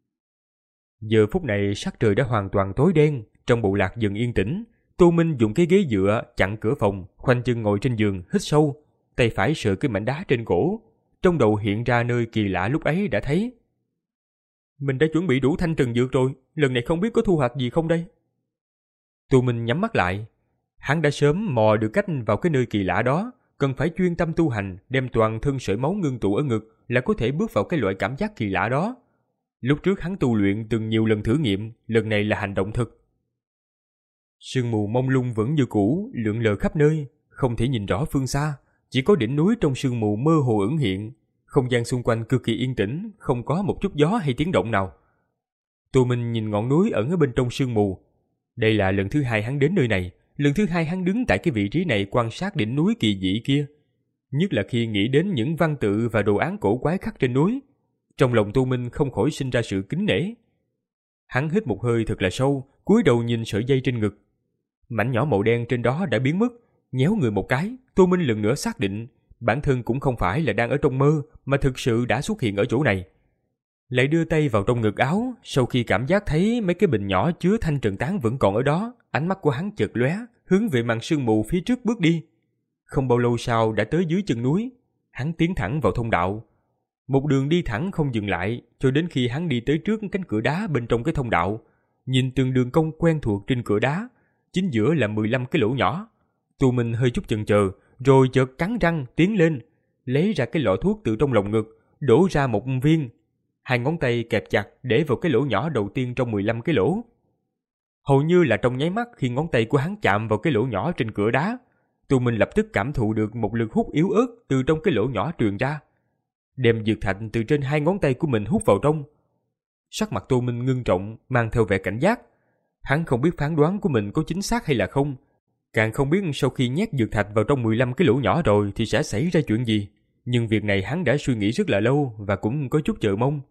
[SPEAKER 1] Giờ phút này sắc trời đã hoàn toàn tối đen, trong bộ lạc dần yên tĩnh. Tô Minh dùng cái ghế dựa chặn cửa phòng, khoanh chân ngồi trên giường, hít sâu, tay phải sờ cái mảnh đá trên cổ. Trong đầu hiện ra nơi kỳ lạ lúc ấy đã thấy. Mình đã chuẩn bị đủ thanh trần dược rồi, lần này không biết có thu hoạch gì không đây? Tô Minh nhắm mắt lại. Hắn đã sớm mò được cách vào cái nơi kỳ lạ đó, cần phải chuyên tâm tu hành, đem toàn thân sợi máu ngưng tụ ở ngực là có thể bước vào cái loại cảm giác kỳ lạ đó. Lúc trước hắn tu luyện từng nhiều lần thử nghiệm, lần này là hành động thực. Sương mù mông lung vẫn như cũ, lượn lờ khắp nơi, không thể nhìn rõ phương xa, chỉ có đỉnh núi trong sương mù mơ hồ ẩn hiện. Không gian xung quanh cực kỳ yên tĩnh, không có một chút gió hay tiếng động nào. Tô Minh nhìn ngọn núi ẩn ở bên trong sương mù. Đây là lần thứ hai hắn đến nơi này, lần thứ hai hắn đứng tại cái vị trí này quan sát đỉnh núi kỳ dị kia. Nhất là khi nghĩ đến những văn tự và đồ án cổ quái khắc trên núi, trong lòng Tô Minh không khỏi sinh ra sự kính nể. Hắn hít một hơi thật là sâu, cúi đầu nhìn sợi dây trên ngực. Mảnh nhỏ màu đen trên đó đã biến mất, nhéo người một cái, Tô Minh lần nữa xác định bản thân cũng không phải là đang ở trong mơ, mà thực sự đã xuất hiện ở chỗ này. Lại đưa tay vào trong ngực áo, sau khi cảm giác thấy mấy cái bình nhỏ chứa thanh trần tán vẫn còn ở đó, ánh mắt của hắn chợt lóe, hướng về màn sương mù phía trước bước đi. Không bao lâu sau đã tới dưới chân núi, hắn tiến thẳng vào thông đạo. Một đường đi thẳng không dừng lại, cho đến khi hắn đi tới trước cánh cửa đá bên trong cái thông đạo. Nhìn từng đường cong quen thuộc trên cửa đá, chính giữa là mười lăm cái lỗ nhỏ. Tô Minh hơi chút chần chờ, rồi chợt cắn răng tiến lên, lấy ra cái lọ thuốc từ trong lồng ngực, đổ ra một viên. Hai ngón tay kẹp chặt để vào cái lỗ nhỏ đầu tiên trong mười lăm cái lỗ. Hầu như là trong nháy mắt khi ngón tay của hắn chạm vào cái lỗ nhỏ trên cửa đá, Tô Minh lập tức cảm thụ được một lực hút yếu ớt từ trong cái lỗ nhỏ truyền ra, đem dược thạch từ trên hai ngón tay của mình hút vào trong. Sắc mặt Tô Minh ngưng trọng, mang theo vẻ cảnh giác. Hắn không biết phán đoán của mình có chính xác hay là không, càng không biết sau khi nhét dược thạch vào trong mười lăm cái lỗ nhỏ rồi thì sẽ xảy ra chuyện gì. Nhưng việc này hắn đã suy nghĩ rất là lâu và cũng có chút chờ mong.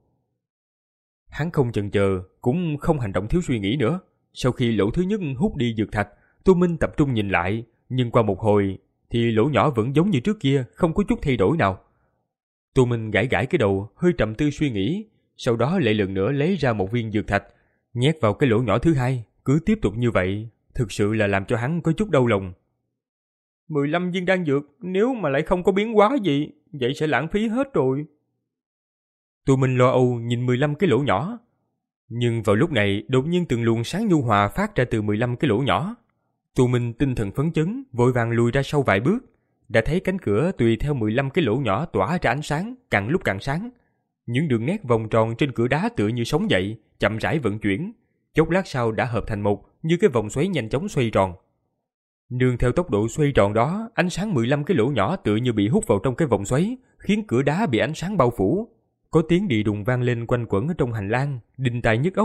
[SPEAKER 1] Hắn không chần chờ, cũng không hành động thiếu suy nghĩ nữa. Sau khi lỗ thứ nhất hút đi dược thạch, Tô Minh tập trung nhìn lại, nhưng qua một hồi thì lỗ nhỏ vẫn giống như trước kia, không có chút thay đổi nào. Tô Minh gãi gãi cái đầu, hơi trầm tư suy nghĩ, sau đó lại lần nữa lấy ra một viên dược thạch, nhét vào cái lỗ nhỏ thứ hai. Cứ tiếp tục như vậy, thực sự là làm cho hắn có chút đau lòng.
[SPEAKER 2] mười lăm viên đan dược, nếu mà lại không có biến hóa gì, vậy sẽ lãng phí hết rồi.
[SPEAKER 1] Tô Minh lo âu nhìn mười lăm cái lỗ nhỏ. Nhưng vào lúc này, đột nhiên từng luồng sáng nhu hòa phát ra từ mười lăm cái lỗ nhỏ. Tô Minh tinh thần phấn chấn, vội vàng lùi ra sau vài bước, đã thấy cánh cửa tùy theo mười lăm cái lỗ nhỏ tỏa ra ánh sáng, càng lúc càng sáng. Những đường nét vòng tròn trên cửa đá tựa như sống dậy, chậm rãi vận chuyển, chốc lát sau đã hợp thành một, như cái vòng xoáy nhanh chóng xoay tròn. Nương theo tốc độ xoay tròn đó, ánh sáng mười lăm cái lỗ nhỏ tựa như bị hút vào trong cái vòng xoáy, khiến cửa đá bị ánh sáng bao phủ. Có tiếng đi đùng vang lên quanh quẩn ở trong hành lang, đinh tai nhức óc,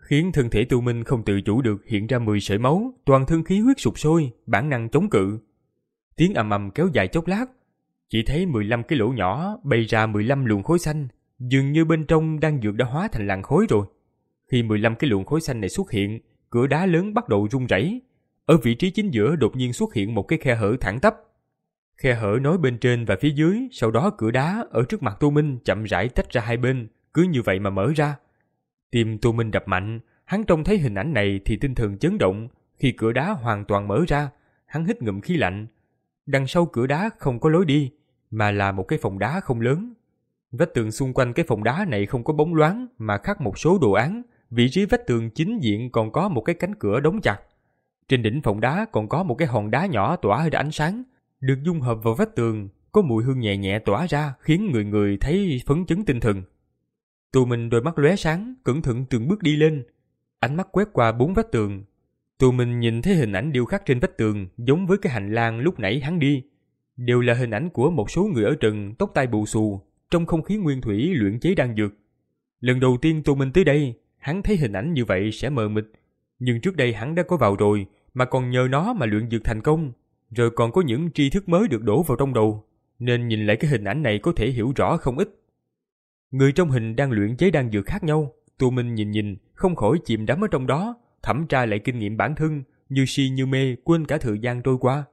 [SPEAKER 1] khiến thân thể Tu Minh không tự chủ được hiện ra mười sợi máu, toàn thân khí huyết sục sôi, bản năng chống cự. Tiếng ầm ầm kéo dài chốc lát, chỉ thấy mười lăm cái lỗ nhỏ bay ra mười lăm luồng khối xanh, dường như bên trong đan dược đã hóa thành làn khối rồi. Khi mười lăm cái luồng khối xanh này xuất hiện, cửa đá lớn bắt đầu rung rẩy. Ở vị trí chính giữa đột nhiên xuất hiện một cái khe hở thẳng tắp. Khe hở nối bên trên và phía dưới, sau đó cửa đá ở trước mặt Tu Minh chậm rãi tách ra hai bên, cứ như vậy mà mở ra. Tim Tu Minh đập mạnh, hắn trông thấy hình ảnh này thì tinh thần chấn động. Khi cửa đá hoàn toàn mở ra, hắn hít ngụm khí lạnh. Đằng sau cửa đá không có lối đi, mà là một cái phòng đá không lớn. Vách tường xung quanh cái phòng đá này không có bóng loáng mà khắc một số đồ án. Vị trí vách tường chính diện còn có một cái cánh cửa đóng chặt. Trên đỉnh phòng đá còn có một cái hòn đá nhỏ tỏa ra ánh sáng, được dung hợp vào vách tường, có mùi hương nhẹ nhẹ tỏa ra khiến người người thấy phấn chấn tinh thần. Tu Minh đôi mắt lóe sáng, cẩn thận từng bước đi lên, ánh mắt quét qua bốn vách tường. Tu Minh nhìn thấy hình ảnh điêu khắc trên vách tường giống với cái hành lang lúc nãy hắn đi, đều là hình ảnh của một số người ở trần, tóc tai bù xù, trong không khí nguyên thủy luyện chế đan dược. Lần đầu tiên Tu Minh tới đây, hắn thấy hình ảnh như vậy sẽ mờ mịt, nhưng trước đây hắn đã có vào rồi, mà còn nhờ nó mà luyện dược thành công, rồi còn có những tri thức mới được đổ vào trong đầu, nên nhìn lại cái hình ảnh này có thể hiểu rõ không ít. Người trong hình đang luyện chế đan dược khác nhau, Tu Minh nhìn nhìn, không khỏi chìm đắm ở trong đó, thẩm tra lại kinh nghiệm bản thân, như si như mê, quên cả thời gian trôi qua.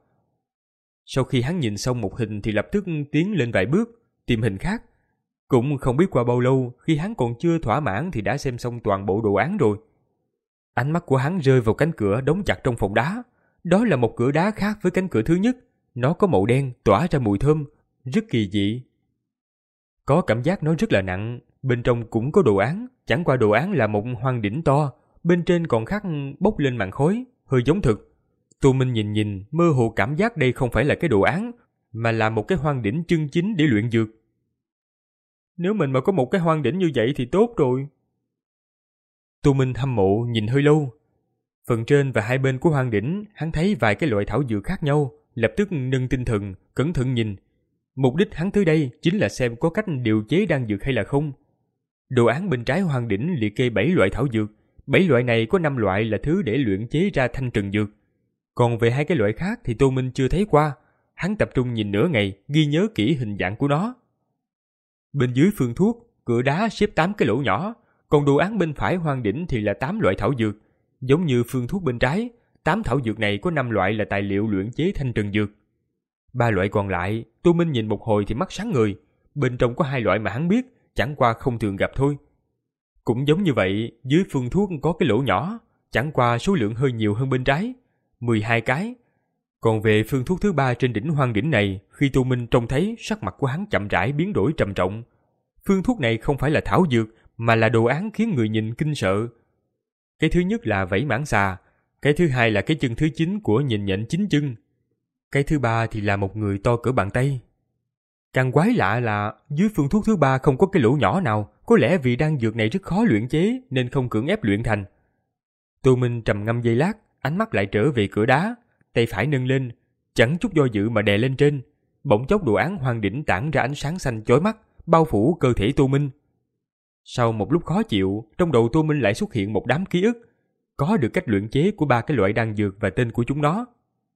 [SPEAKER 1] Sau khi hắn nhìn xong một hình thì lập tức tiến lên vài bước, tìm hình khác. Cũng không biết qua bao lâu, khi hắn còn chưa thỏa mãn thì đã xem xong toàn bộ đồ án rồi. Ánh mắt của hắn rơi vào cánh cửa đóng chặt trong phòng đá. Đó là một cửa đá khác với cánh cửa thứ nhất. Nó có màu đen, tỏa ra mùi thơm, rất kỳ dị. Có cảm giác nó rất là nặng. Bên trong cũng có đồ án, chẳng qua đồ án là một hoang đỉnh to, bên trên còn khắc bốc lên màn khói, hơi giống thực. Tu Minh nhìn nhìn, mơ hồ cảm giác đây không phải là cái đồ án, mà là một cái hoang đỉnh chân chính để luyện dược. Nếu mình mà có một cái hoang đỉnh như vậy thì tốt rồi. Tu Minh hâm mộ nhìn hơi lâu. Phần trên và hai bên của hoang đỉnh, hắn thấy vài cái loại thảo dược khác nhau, lập tức nâng tinh thần, cẩn thận nhìn. Mục đích hắn tới đây chính là xem có cách điều chế đan dược hay là không. Đồ án bên trái hoang đỉnh liệt kê bảy loại thảo dược, bảy loại này có năm loại là thứ để luyện chế ra thanh trần dược. Còn về hai cái loại khác thì Tô Minh chưa thấy qua, hắn tập trung nhìn nửa ngày, ghi nhớ kỹ hình dạng của nó. Bên dưới phương thuốc, cửa đá xếp tám cái lỗ nhỏ, còn đồ án bên phải hoang đỉnh thì là tám loại thảo dược. Giống như phương thuốc bên trái, tám thảo dược này có năm loại là tài liệu luyện chế thanh trần dược. Ba loại còn lại, Tô Minh nhìn một hồi thì mắt sáng người, bên trong có hai loại mà hắn biết, chẳng qua không thường gặp thôi. Cũng giống như vậy, dưới phương thuốc có cái lỗ nhỏ, chẳng qua số lượng hơi nhiều hơn bên trái, mười hai cái. Còn về phương thuốc thứ ba trên đỉnh hoang đỉnh này, khi Tô Minh trông thấy, sắc mặt của hắn chậm rãi biến đổi trầm trọng. Phương thuốc này không phải là thảo dược, mà là đồ án khiến người nhìn kinh sợ. Cái thứ nhất là vảy mãng xà, cái thứ hai là cái chân thứ chín của nhìn nhện chín chân, cái thứ ba thì là một người to cỡ bàn tay. Càng quái lạ là dưới phương thuốc thứ ba không có cái lỗ nhỏ nào, có lẽ vì đan dược này rất khó luyện chế nên không cưỡng ép luyện thành. Tô Minh trầm ngâm giây lát, ánh mắt lại trở về cửa đá, tay phải nâng lên, chẳng chút do dự mà đè lên trên. Bỗng chốc đồ án hoang đỉnh tản ra ánh sáng xanh chói mắt, bao phủ cơ thể Tô Minh. Sau một lúc khó chịu, trong đầu Tô Minh lại xuất hiện một đám ký ức, có được cách luyện chế của ba cái loại đan dược và tên của chúng nó.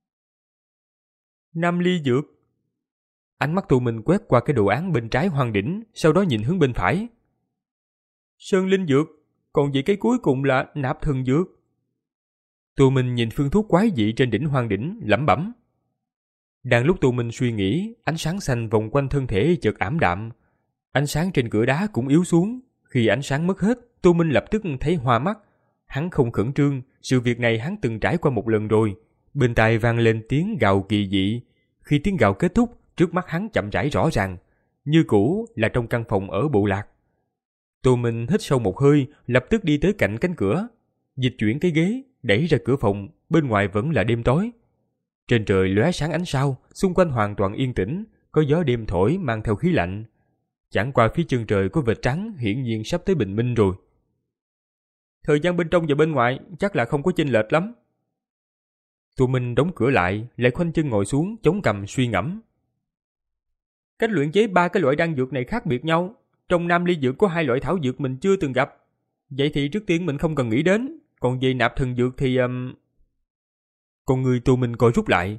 [SPEAKER 1] Năm ly dược. Ánh mắt Tô Minh quét qua cái đồ án bên trái hoang đỉnh, sau đó nhìn hướng bên phải. Sơn linh dược, còn về cái cuối cùng là nạp thần dược. Tô Minh nhìn phương thuốc quái dị trên đỉnh hoang đỉnh, lẩm bẩm. Đang lúc Tô Minh suy nghĩ, ánh sáng xanh vòng quanh thân thể chợt ảm đạm. Ánh sáng trên cửa đá cũng yếu xuống. Khi ánh sáng mất hết, Tô Minh lập tức thấy hoa mắt. Hắn không khẩn trương, sự việc này hắn từng trải qua một lần rồi. Bên tai vang lên tiếng gào kỳ dị. Khi tiếng gào kết thúc, trước mắt hắn chậm rãi rõ ràng, như cũ là trong căn phòng ở Bộ Lạc. Tô Minh hít sâu một hơi, lập tức đi tới cạnh cánh cửa, dịch chuyển cái ghế, đẩy ra cửa phòng. Bên ngoài vẫn là đêm tối. Trên trời lóe sáng ánh sao, xung quanh hoàn toàn yên tĩnh, có gió đêm thổi mang theo khí lạnh. Chẳng qua phía chân trời có vệt trắng, hiển nhiên sắp tới bình minh rồi. Thời gian bên trong và bên ngoài chắc là không có chênh lệch lắm. Tô Minh đóng cửa lại, lại khoanh chân ngồi xuống, chống cằm suy ngẫm. Cách luyện chế ba cái loại đan dược này khác biệt nhau. Trong năm ly dược có hai loại thảo dược mình chưa từng gặp. Vậy thì trước tiên mình không cần nghĩ đến, còn về nạp thần dược thì... Um... Con người Tô Minh coi rút lại.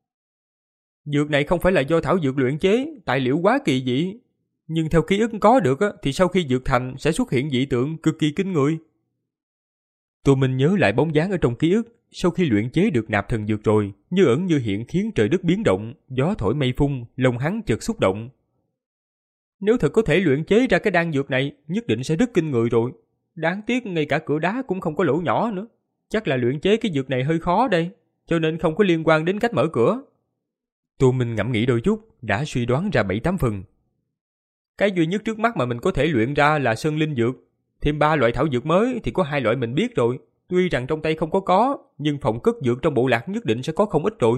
[SPEAKER 1] Dược này không phải là do thảo dược luyện chế, tài liệu quá kỳ dị. Nhưng theo ký ức có được á, thì sau khi dược thành sẽ xuất hiện dị tượng cực kỳ kinh người. Tô Minh nhớ lại bóng dáng ở trong ký ức, sau khi luyện chế được nạp thần dược rồi, như ẩn như hiện khiến trời đất biến động, gió thổi mây phun, lòng hắn chợt xúc động. Nếu thật có thể luyện chế ra cái đan dược này, nhất định sẽ rất kinh người rồi. Đáng tiếc ngay cả cửa đá cũng không có lỗ nhỏ nữa. Chắc là luyện chế cái dược này hơi khó đây, cho nên không có liên quan đến cách mở cửa. Tô Minh ngẫm nghĩ đôi chút, đã suy đoán ra bảy tám phần. Cái duy nhất trước mắt mà mình có thể luyện ra là sơn linh dược. Thêm ba loại thảo dược mới thì có hai loại mình biết rồi. Tuy rằng trong tay không có có, nhưng phòng cất dược trong bộ lạc nhất định sẽ có không ít rồi.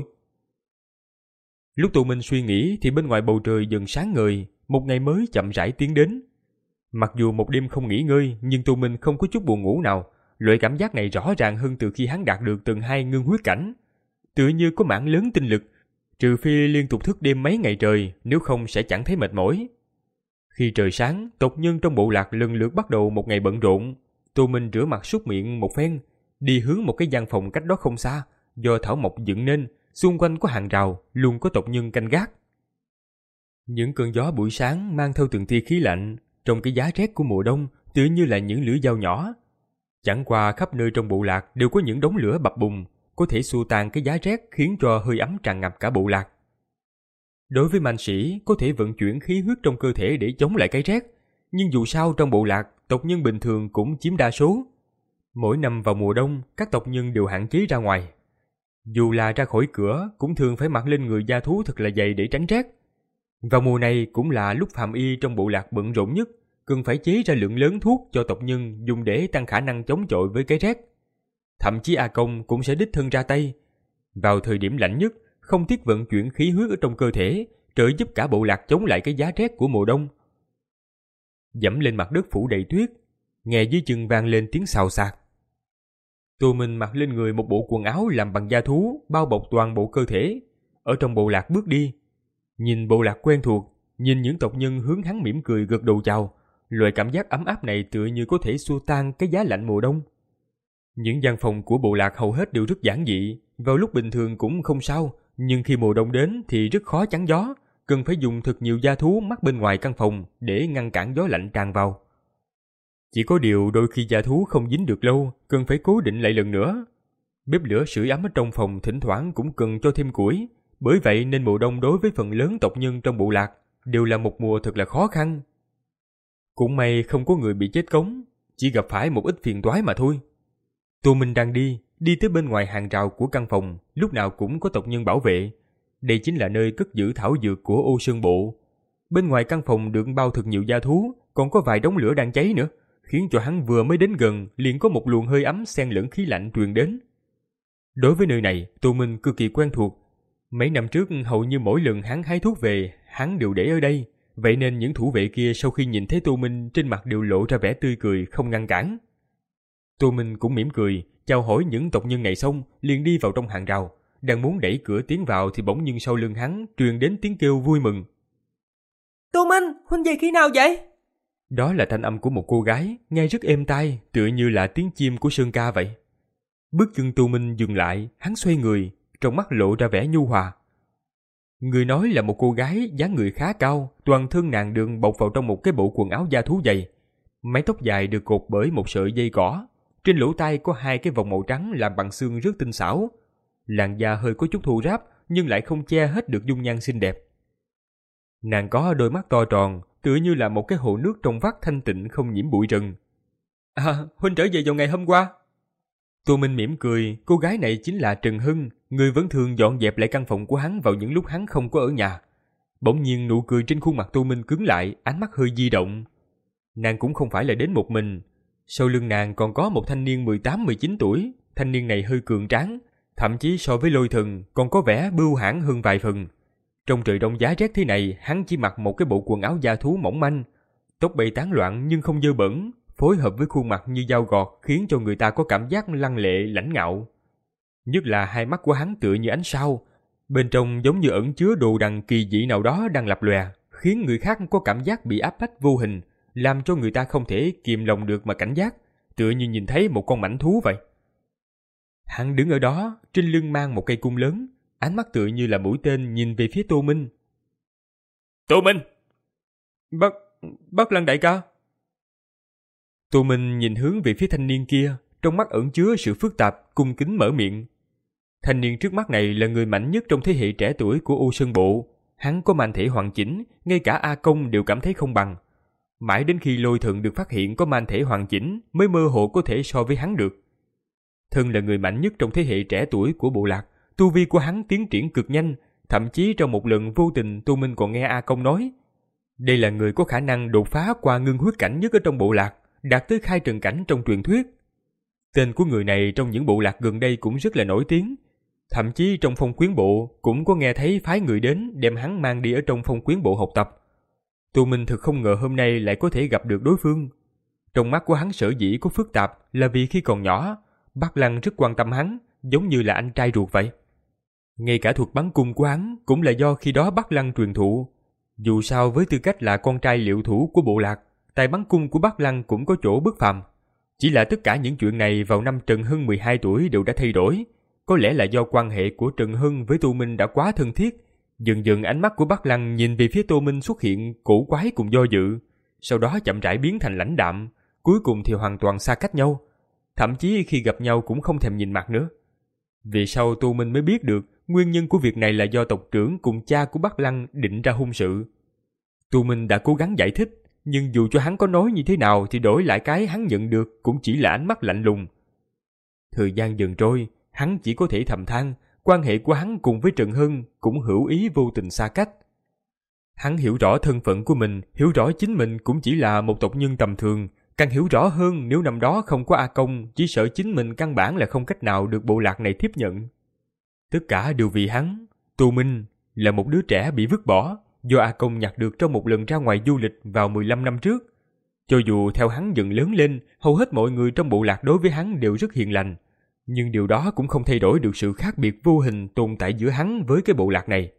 [SPEAKER 1] Lúc Tô Minh suy nghĩ thì bên ngoài bầu trời dần sáng ngời, một ngày mới chậm rãi tiến đến. Mặc dù một đêm không nghỉ ngơi, nhưng Tô Minh không có chút buồn ngủ nào. Loại cảm giác này rõ ràng hơn từ khi hắn đạt được tầng hai ngưng huyết cảnh. Tựa như có mảng lớn tinh lực, trừ phi liên tục thức đêm mấy ngày trời, nếu không sẽ chẳng thấy mệt mỏi. Khi trời sáng, tộc nhân trong bộ lạc lần lượt bắt đầu một ngày bận rộn. Tô Minh rửa mặt súc miệng một phen, đi hướng một cái gian phòng cách đó không xa, do thảo mộc dựng nên, xung quanh có hàng rào, luôn có tộc nhân canh gác. Những cơn gió buổi sáng mang theo từng tia khí lạnh, trong cái giá rét của mùa đông, tựa như là những lưỡi dao nhỏ. Chẳng qua khắp nơi trong bộ lạc đều có những đống lửa bập bùng, có thể xua tan cái giá rét khiến cho hơi ấm tràn ngập cả bộ lạc. Đối với mạnh sĩ, có thể vận chuyển khí huyết trong cơ thể để chống lại cái rét, nhưng dù sao trong bộ lạc, tộc nhân bình thường cũng chiếm đa số. Mỗi năm vào mùa đông, các tộc nhân đều hạn chế ra ngoài. Dù là ra khỏi cửa, cũng thường phải mặc lên người da thú thật là dày để tránh rét. Vào mùa này cũng là lúc Phạm Y trong bộ lạc bận rộn nhất, cần phải chế ra lượng lớn thuốc cho tộc nhân dùng để tăng khả năng chống chọi với cái rét. Thậm chí A Công cũng sẽ đích thân ra tay. Vào thời điểm lạnh nhất, không tiếc vận chuyển khí huyết ở trong cơ thể, trợ giúp cả bộ lạc chống lại cái giá rét của mùa đông. Dẫm lên mặt đất phủ đầy tuyết, nghe dưới chân vang lên tiếng xào xạc. Tô Minh mặc lên người một bộ quần áo làm bằng da thú, bao bọc toàn bộ cơ thể, ở trong bộ lạc bước đi. Nhìn bộ lạc quen thuộc, nhìn những tộc nhân hướng hắn mỉm cười gật đầu chào, loại cảm giác ấm áp này tựa như có thể xua tan cái giá lạnh mùa đông. Những gian phòng của bộ lạc hầu hết đều rất giản dị, vào lúc bình thường cũng không sao, nhưng khi mùa đông đến thì rất khó chắn gió, cần phải dùng thật nhiều da thú mắc bên ngoài căn phòng để ngăn cản gió lạnh tràn vào. Chỉ có điều đôi khi da thú không dính được lâu, cần phải cố định lại lần nữa. Bếp lửa sưởi ấm ở trong phòng thỉnh thoảng cũng cần cho thêm củi, bởi vậy nên mùa đông đối với phần lớn tộc nhân trong bộ lạc đều là một mùa thật là khó khăn. Cũng may không có người bị chết cống, chỉ gặp phải một ít phiền toái mà thôi. Tô Minh đang đi, đi tới bên ngoài hàng rào của căn phòng, lúc nào cũng có tộc nhân bảo vệ. Đây chính là nơi cất giữ thảo dược của Ô Sơn Bộ. Bên ngoài căn phòng được bao thật nhiều da thú, còn có vài đống lửa đang cháy nữa, khiến cho hắn vừa mới đến gần liền có một luồng hơi ấm xen lẫn khí lạnh truyền đến. Đối với nơi này, Tô Minh cực kỳ quen thuộc. Mấy năm trước hầu như mỗi lần hắn hái thuốc về, hắn đều để ở đây, vậy nên những thủ vệ kia sau khi nhìn thấy Tô Minh trên mặt đều lộ ra vẻ tươi cười không ngăn cản. Tô Minh cũng mỉm cười, chào hỏi những tộc nhân này xong, liền đi vào trong hàng rào, đang muốn đẩy cửa tiến vào thì bỗng nhiên sau lưng hắn truyền đến tiếng kêu vui mừng.
[SPEAKER 2] Tô Minh, huynh về khi nào vậy?
[SPEAKER 1] Đó là thanh âm của một cô gái, nghe rất êm tai, tựa như là tiếng chim của sơn ca vậy. Bước chân Tô Minh dừng lại, hắn xoay người, trong mắt lộ ra vẻ nhu hòa. Người nói là một cô gái dáng người khá cao, toàn thân nàng được bọc vào trong một cái bộ quần áo da thú dày. Mái tóc dài được cột bởi một sợi dây cỏ, trên lỗ tai có hai cái vòng màu trắng làm bằng xương rất tinh xảo. Làn da hơi có chút thô ráp nhưng lại không che hết được dung nhan xinh đẹp. Nàng có đôi mắt to tròn, tựa như là một cái hồ nước trong vắt thanh tịnh không nhiễm bụi trần. À, huynh trở về vào ngày hôm qua. Tô Minh mỉm cười, cô gái này chính là Trần Hưng, người vẫn thường dọn dẹp lại căn phòng của hắn vào những lúc hắn không có ở nhà. Bỗng nhiên nụ cười trên khuôn mặt Tô Minh cứng lại, ánh mắt hơi di động. Nàng cũng không phải là đến một mình. Sau lưng nàng còn có một thanh niên mười tám mười chín tuổi, thanh niên này hơi cường tráng, thậm chí so với Lôi Thần còn có vẻ bưu hãn hơn vài phần. Trong trời đông giá rét thế này, hắn chỉ mặc một cái bộ quần áo da thú mỏng manh, tóc bay tán loạn nhưng không dơ bẩn, phối hợp với khuôn mặt như dao gọt khiến cho người ta có cảm giác lăng lệ lãnh ngạo. Nhất là hai mắt của hắn tựa như ánh sao, bên trong giống như ẩn chứa đồ đằng kỳ dị nào đó đang lập lòe, khiến người khác có cảm giác bị áp bách vô hình, làm cho người ta không thể kìm lòng được mà cảnh giác, tựa như nhìn thấy một con mãnh thú vậy. Hắn đứng ở đó, trên lưng mang một cây cung lớn, ánh mắt tựa như là mũi tên nhìn về phía Tô Minh. Tô Minh! Bắc, Bắc Lăng đại ca! Tô Minh nhìn hướng về phía thanh niên kia, trong mắt ẩn chứa sự phức tạp, cung kính mở miệng. Thanh niên trước mắt này là người mạnh nhất trong thế hệ trẻ tuổi của U Sơn Bộ. Hắn có man thể hoàn chỉnh, ngay cả A Công đều cảm thấy không bằng. Mãi đến khi Lôi Thượng được phát hiện có man thể hoàn chỉnh mới mơ hồ có thể so với hắn được. Thân là người mạnh nhất trong thế hệ trẻ tuổi của bộ lạc, tu vi của hắn tiến triển cực nhanh, thậm chí trong một lần vô tình Tô Minh còn nghe A Công nói, đây là người có khả năng đột phá qua ngưng huyết cảnh nhất ở trong bộ lạc, đạt tới khai trần cảnh trong truyền thuyết. Tên của người này trong những bộ lạc gần đây cũng rất là nổi tiếng, thậm chí trong phong quyến bộ cũng có nghe thấy phái người đến đem hắn mang đi ở trong phong quyến bộ học tập. Tô Minh thực không ngờ hôm nay lại có thể gặp được đối phương. Trong mắt của hắn sở dĩ có phức tạp là vì khi còn nhỏ, Bắc Lăng rất quan tâm hắn, giống như là anh trai ruột vậy. Ngay cả thuật bắn cung của hắn cũng là do khi đó Bắc Lăng truyền thụ. Dù sao với tư cách là con trai liệu thủ của bộ lạc, tài bắn cung của Bắc Lăng cũng có chỗ bất phàm. Chỉ là tất cả những chuyện này vào năm Trần Hưng mười hai tuổi đều đã thay đổi. Có lẽ là do quan hệ của Trần Hưng với Tô Minh đã quá thân thiết. Dần dần ánh mắt của Bắc Lăng nhìn về phía Tô Minh xuất hiện cổ quái cùng do dự, sau đó chậm rãi biến thành lãnh đạm, cuối cùng thì hoàn toàn xa cách nhau. Thậm chí khi gặp nhau cũng không thèm nhìn mặt nữa. Vì sau Tô Minh mới biết được nguyên nhân của việc này là do tộc trưởng cùng cha của Bắc Lăng định ra hung sự. Tô Minh đã cố gắng giải thích, nhưng dù cho hắn có nói như thế nào thì đổi lại cái hắn nhận được cũng chỉ là ánh mắt lạnh lùng. Thời gian dần trôi, hắn chỉ có thể thầm than, quan hệ của hắn cùng với Trần Hưng cũng hữu ý vô tình xa cách. Hắn hiểu rõ thân phận của mình, hiểu rõ chính mình cũng chỉ là một tộc nhân tầm thường, càng hiểu rõ hơn nếu năm đó không có A Công, chỉ sợ chính mình căn bản là không cách nào được bộ lạc này tiếp nhận. Tất cả đều vì hắn. Tô Minh là một đứa trẻ bị vứt bỏ, do A Công nhặt được trong một lần ra ngoài du lịch vào mười lăm năm trước. Cho dù theo hắn dần lớn lên, hầu hết mọi người trong bộ lạc đối với hắn đều rất hiền lành, nhưng điều đó cũng không thay đổi được sự khác biệt vô hình tồn tại giữa hắn với cái bộ lạc này.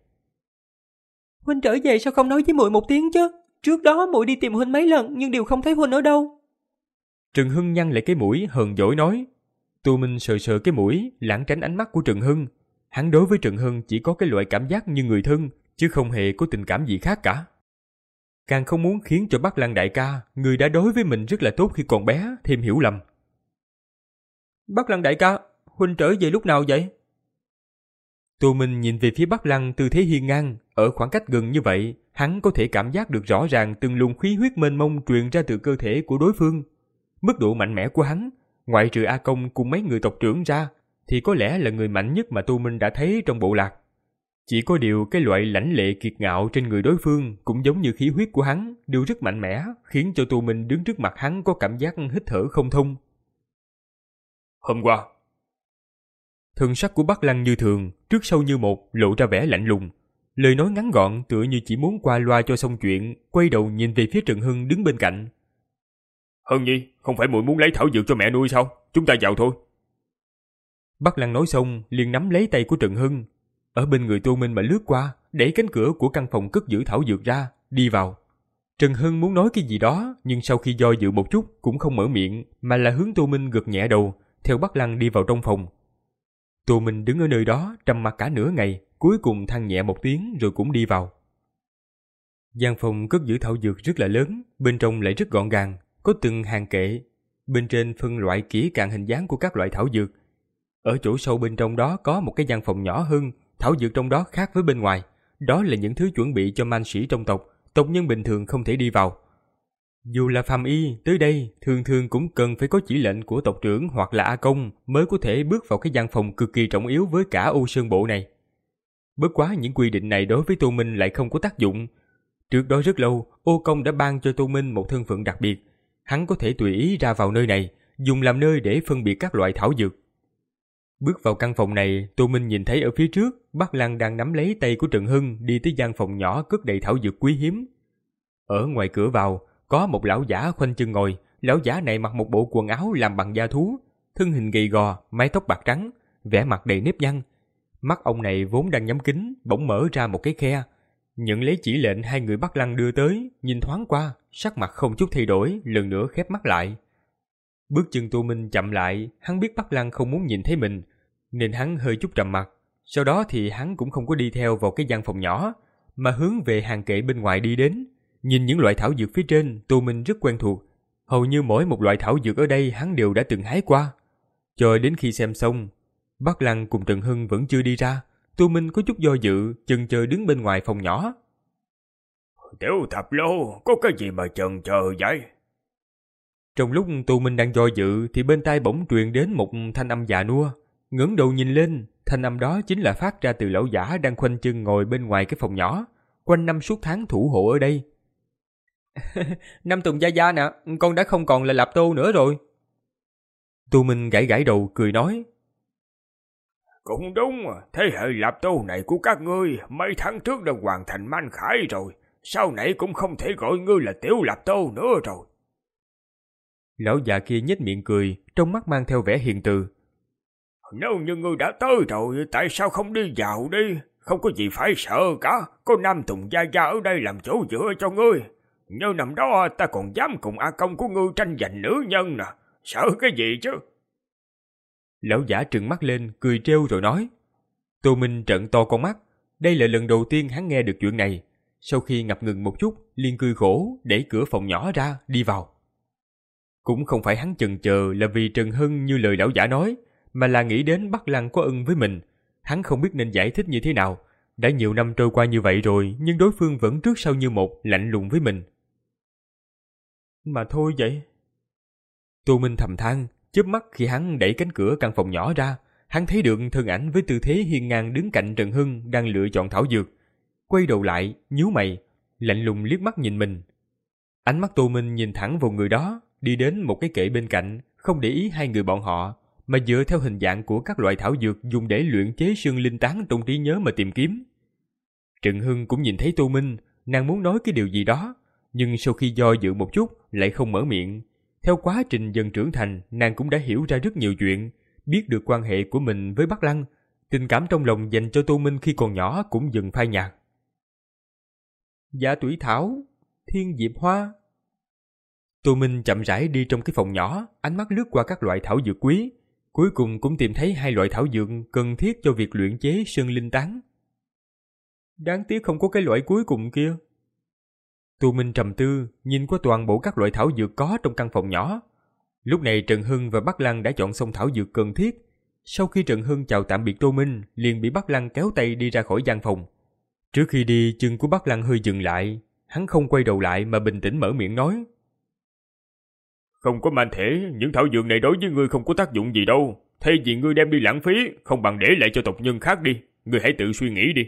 [SPEAKER 2] Huynh trở về sao không nói với muội một tiếng chứ? Trước đó muội đi tìm huynh mấy lần nhưng đều không thấy huynh ở đâu.
[SPEAKER 1] Trần Hưng nhăn lại cái mũi hờn dỗi nói. Tô Minh sờ sờ cái mũi, lảng tránh ánh mắt của Trần Hưng. Hắn đối với Trần Hưng chỉ có cái loại cảm giác như người thân, chứ không hề có tình cảm gì khác cả. Càng không muốn khiến cho Bắc Lăng đại ca, người đã đối với mình rất là tốt khi còn bé, thêm hiểu lầm. Bắc Lăng đại ca, huynh trở về lúc nào vậy? Tô Minh nhìn về phía Bắc Lăng tư thế hiên ngang, ở khoảng cách gần như vậy, hắn có thể cảm giác được rõ ràng từng luồng khí huyết mênh mông truyền ra từ cơ thể của đối phương. Mức độ mạnh mẽ của hắn, ngoại trừ A Công cùng mấy người tộc trưởng ra, thì có lẽ là người mạnh nhất mà Tô Minh đã thấy trong bộ lạc. Chỉ có điều cái loại lãnh lệ kiệt ngạo trên người đối phương cũng giống như khí huyết của hắn, đều rất mạnh mẽ, khiến cho Tô Minh đứng trước mặt hắn có cảm giác hít thở không thông. Hôm qua, thân sắc của Bắc Lăng như thường, trước sau như một, lộ ra vẻ lạnh lùng. Lời nói ngắn gọn tựa như chỉ muốn qua loa cho xong chuyện, quay đầu nhìn về phía Trần Hưng đứng bên cạnh. Hưng Nhi, không phải muội muốn lấy thảo dược cho mẹ nuôi sao? Chúng ta vào thôi. Bắc Lăng nói xong, liền nắm lấy tay của Trần Hưng. Ở bên người Tô Minh mà lướt qua, đẩy cánh cửa của căn phòng cất giữ thảo dược ra, đi vào. Trần Hưng muốn nói cái gì đó, nhưng sau khi do dự một chút cũng không mở miệng, mà là hướng Tô Minh gật nhẹ đầu, theo Bắc Lăng đi vào trong phòng. Tô Minh đứng ở nơi đó trầm mặc cả nửa ngày, cuối cùng than nhẹ một tiếng rồi cũng đi vào. Gian phòng cất giữ thảo dược rất là lớn, bên trong lại rất gọn gàng, có từng hàng kệ, bên trên phân loại kỹ càng hình dáng của các loại thảo dược. Ở chỗ sâu bên trong đó có một cái gian phòng nhỏ hơn, thảo dược trong đó khác với bên ngoài, đó là những thứ chuẩn bị cho man sĩ trong tộc, tộc nhân bình thường không thể đi vào. Dù là phàm y, tới đây thường thường cũng cần phải có chỉ lệnh của tộc trưởng hoặc là A Công mới có thể bước vào cái gian phòng cực kỳ trọng yếu với cả U Sơn Bộ này. Bất quá những quy định này đối với Tô Minh lại không có tác dụng. Trước đó rất lâu, Ô Công đã ban cho Tô Minh một thân phận đặc biệt. Hắn có thể tùy ý ra vào nơi này, dùng làm nơi để phân biệt các loại thảo dược. Bước vào căn phòng này, Tô Minh nhìn thấy ở phía trước, Bắc Lăng đang nắm lấy tay của Trần Hưng đi tới gian phòng nhỏ cất đầy thảo dược quý hiếm. Ở ngoài cửa vào, có một lão giả khoanh chân ngồi. Lão giả này mặc một bộ quần áo làm bằng da thú, thân hình gầy gò, mái tóc bạc trắng, vẻ mặt đầy nếp nhăn. Mắt ông này vốn đang nhắm kính, bỗng mở ra một cái khe. Nhận lấy chỉ lệnh hai người Bắc Lăng đưa tới, nhìn thoáng qua, sắc mặt không chút thay đổi, lần nữa khép mắt lại. Bước chân Tô Minh chậm lại, hắn biết Bắc Lăng không muốn nhìn thấy mình, nên hắn hơi chút trầm mặc. Sau đó thì hắn cũng không có đi theo vào cái gian phòng nhỏ, mà hướng về hàng kệ bên ngoài đi đến. Nhìn những loại thảo dược phía trên, Tô Minh rất quen thuộc. Hầu như mỗi một loại thảo dược ở đây hắn đều đã từng hái qua. Cho đến khi xem xong, Bắc Lăng cùng Trần Hưng vẫn chưa đi ra. Tô Minh có chút do dự, chần chờ đứng bên ngoài phòng nhỏ.
[SPEAKER 3] Tiểu Thập Lô, có cái gì mà chần chờ vậy?
[SPEAKER 1] Trong lúc Tô Minh đang do dự thì bên tai bỗng truyền đến một thanh âm già nua. Ngẩng đầu nhìn lên, thanh âm đó chính là phát ra từ lão giả đang khoanh chân ngồi bên ngoài cái phòng nhỏ, quanh năm suốt tháng thủ hộ ở đây. Năm Tùng gia gia nè, con đã không còn là Lạp Tô nữa rồi. Tô Minh gãi gãi đầu cười nói.
[SPEAKER 3] Cũng đúng, thế hệ Lạp Tô này của các ngươi mấy tháng trước đã hoàn thành manh khải rồi, sau này cũng không thể gọi ngươi là Tiểu Lạp Tô nữa rồi.
[SPEAKER 1] Lão già kia nhếch miệng cười, trong mắt mang theo vẻ hiền từ.
[SPEAKER 3] Nếu như ngươi đã tới rồi, tại sao không đi vào đi? Không có gì phải sợ cả, có Nam Tùng gia gia ở đây làm chỗ dựa cho ngươi. Nhớ năm đó ta còn dám cùng A Công của ngươi tranh giành nữ nhân nè, sợ cái gì chứ?
[SPEAKER 1] Lão giả trừng mắt lên, cười trêu rồi nói. Tô Minh trợn to con mắt, đây là lần đầu tiên hắn nghe được chuyện này. Sau khi ngập ngừng một chút, liền cười khổ, đẩy cửa phòng nhỏ ra, đi vào. Cũng không phải hắn chần chờ là vì Trần Hưng như lời lão giả nói, mà là nghĩ đến Bắc Lăng có ân với mình. Hắn không biết nên giải thích như thế nào. Đã nhiều năm trôi qua như vậy rồi, nhưng đối phương vẫn trước sau như một, lạnh lùng với mình. Mà thôi vậy. Tô Minh thầm than, chớp mắt khi hắn đẩy cánh cửa căn phòng nhỏ ra, hắn thấy được thân ảnh với tư thế hiên ngang đứng cạnh Trần Hưng đang lựa chọn thảo dược. Quay đầu lại, nhíu mày, lạnh lùng liếc mắt nhìn mình. Ánh mắt Tô Minh nhìn thẳng vào người đó, đi đến một cái kệ bên cạnh, không để ý hai người bọn họ, mà dựa theo hình dạng của các loại thảo dược dùng để luyện chế xương linh tán trong trí nhớ mà tìm kiếm. Trần Hưng cũng nhìn thấy Tô Minh, nàng muốn nói cái điều gì đó, nhưng sau khi do dự một chút lại không mở miệng. Theo quá trình dần trưởng thành, nàng cũng đã hiểu ra rất nhiều chuyện, biết được quan hệ của mình với Bắc Lăng, tình cảm trong lòng dành cho Tô Minh khi còn nhỏ cũng dần phai nhạt. Dạ Tủy Thảo, Thiên Diệp Hoa. Tô Minh chậm rãi đi trong cái phòng nhỏ, ánh mắt lướt qua các loại thảo dược quý, cuối cùng cũng tìm thấy hai loại thảo dược cần thiết cho việc luyện chế sơn linh tán. Đáng tiếc không có cái loại cuối cùng kia. Tô Minh trầm tư, nhìn qua toàn bộ các loại thảo dược có trong căn phòng nhỏ. Lúc này Trần Hưng và Bắc Lăng đã chọn xong thảo dược cần thiết. Sau khi Trần Hưng chào tạm biệt Tô Minh, liền bị Bắc Lăng kéo tay đi ra khỏi gian phòng. Trước khi đi, chân của Bắc Lăng hơi dừng lại, hắn không quay đầu lại mà bình tĩnh mở miệng nói.
[SPEAKER 3] Không có man thể, những thảo dược này đối với ngươi không có tác dụng gì đâu. Thay vì ngươi đem đi lãng phí, không bằng để lại cho tộc nhân khác đi. Ngươi hãy tự suy nghĩ đi.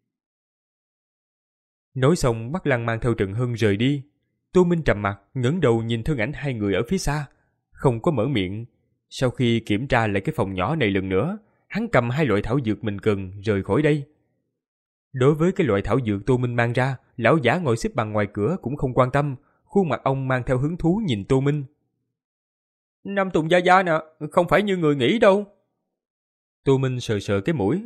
[SPEAKER 1] Nói xong, Bắc Lăng mang theo Trần Hưng rời đi. Tô Minh trầm mặt, ngẩng đầu nhìn thân ảnh hai người ở phía xa, không có mở miệng. Sau khi kiểm tra lại cái phòng nhỏ này lần nữa, hắn cầm hai loại thảo dược mình cần rời khỏi đây. Đối với cái loại thảo dược Tô Minh mang ra, lão giả ngồi xếp bằng ngoài cửa cũng không quan tâm, khuôn mặt ông mang theo hứng thú nhìn Tô Minh. Nam Tùng gia gia nè, không phải như người nghĩ đâu. Tô Minh sờ sờ cái mũi.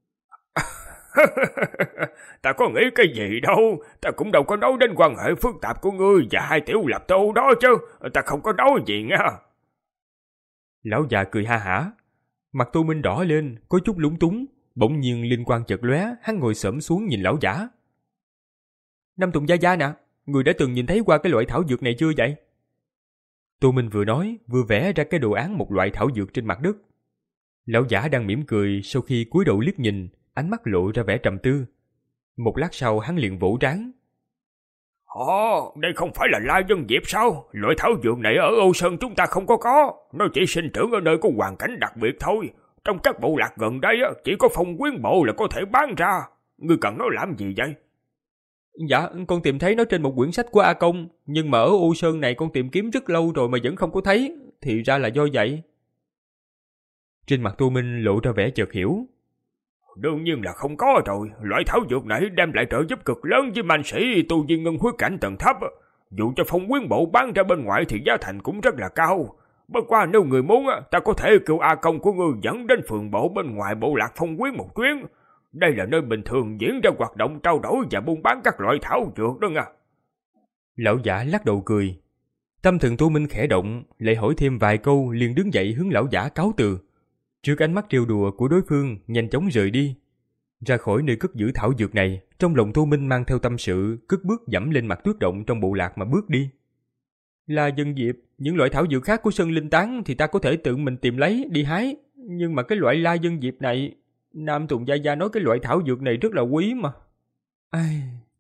[SPEAKER 3] Ta có nghĩ cái gì đâu, ta cũng đâu có nói đến quan hệ phức tạp của ngươi và hai Tiểu Lạp Tô đó chứ, ta không có nói gì nha.
[SPEAKER 1] Lão già cười ha hả, mặt Tô Minh đỏ lên, có chút lúng túng, bỗng nhiên linh quang chợt lóe, hắn ngồi xổm xuống nhìn lão giả. Nam Tùng gia gia nè, người đã từng nhìn thấy qua cái loại thảo dược này chưa vậy? Tô Minh vừa nói, vừa vẽ ra cái đồ án một loại thảo dược trên mặt đất. Lão giả đang mỉm cười, sau khi cúi đầu liếc nhìn, ánh mắt lộ ra vẻ trầm tư. Một lát sau hắn liền vỗ trán.
[SPEAKER 3] Ồ, đây không phải là La Dân Diệp sao? Loại thảo dược này ở Âu Sơn chúng ta không có có. Nó chỉ sinh trưởng ở nơi có hoàn cảnh đặc biệt thôi. Trong các bộ lạc gần đây chỉ có Phong Quyến Bộ là có thể bán ra. Ngươi cần nó làm gì vậy?
[SPEAKER 1] Dạ, con tìm thấy nó trên một quyển sách của A Công, nhưng mà ở Âu Sơn này con tìm kiếm rất lâu rồi mà vẫn không có thấy, thì ra là do vậy. Trên mặt Tô Minh lộ ra vẻ chợt hiểu.
[SPEAKER 3] Đương nhiên là không có rồi, loại thảo dược này đem lại trợ giúp cực lớn với man sĩ tu viên ngân huyết cảnh tầng thấp. Dù cho Phong Quyến Bộ bán ra bên ngoài thì giá thành cũng rất là cao. Bất qua nếu người muốn, ta có thể kêu A Công của ngươi dẫn đến phường bộ bên ngoài bộ lạc Phong Quyến một chuyến. Đây là nơi bình thường diễn ra hoạt động trao đổi và buôn bán các loại thảo dược đó nha.
[SPEAKER 1] Lão giả lắc đầu cười. Tâm thần Tô Minh khẽ động, lại hỏi thêm vài câu liền đứng dậy hướng lão giả cáo từ. Trước ánh mắt trêu đùa của đối phương, nhanh chóng rời đi. Ra khỏi nơi cất giữ thảo dược này, trong lòng Tô Minh mang theo tâm sự, cất bước dẫm lên mặt tuyết động trong bộ lạc mà bước đi. Là dân diệp, những loại thảo dược khác của Sơn Linh Tán thì ta có thể tự mình tìm lấy, đi hái. Nhưng mà cái loại la dân diệp này, Nam Tùng Gia Gia nói cái loại thảo dược này rất là quý mà. Ai...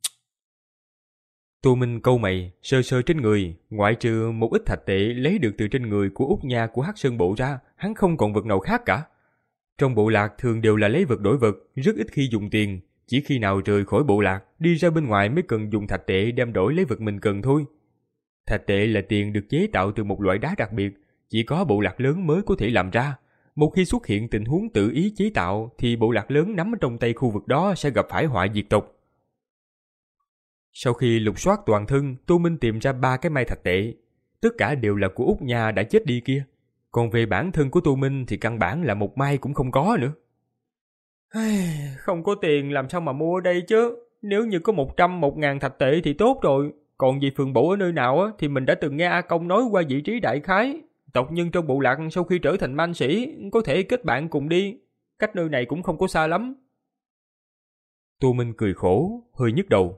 [SPEAKER 1] Tô Minh câu mày, sơ sơ trên người, ngoại trừ một ít thạch tệ lấy được từ trên người của Út Nha của Hắc Sơn Bộ ra, hắn không còn vật nào khác cả. Trong bộ lạc thường đều là lấy vật đổi vật, rất ít khi dùng tiền, chỉ khi nào rời khỏi bộ lạc, đi ra bên ngoài mới cần dùng thạch tệ đem đổi lấy vật mình cần thôi. Thạch tệ là tiền được chế tạo từ một loại đá đặc biệt, chỉ có bộ lạc lớn mới có thể làm ra. Một khi xuất hiện tình huống tự ý chế tạo thì bộ lạc lớn nắm ở trong tay khu vực đó sẽ gặp phải họa diệt tộc. Sau khi lục soát toàn thân, Tô Minh tìm ra ba cái mai thạch tệ. Tất cả đều là của Út Nha đã chết đi kia. Còn về bản thân của Tô Minh thì căn bản là một mai cũng không có nữa. Không có tiền làm sao mà mua ở đây chứ. Nếu như có một trăm, một ngàn thạch tệ thì tốt rồi. Còn về phường bộ ở nơi nào á, thì mình đã từng nghe A Công nói qua vị trí đại khái. Tộc nhân trong bộ lạc sau khi trở thành man sĩ có thể kết bạn cùng đi. Cách nơi này cũng không có xa lắm. Tô Minh cười khổ, hơi nhức đầu.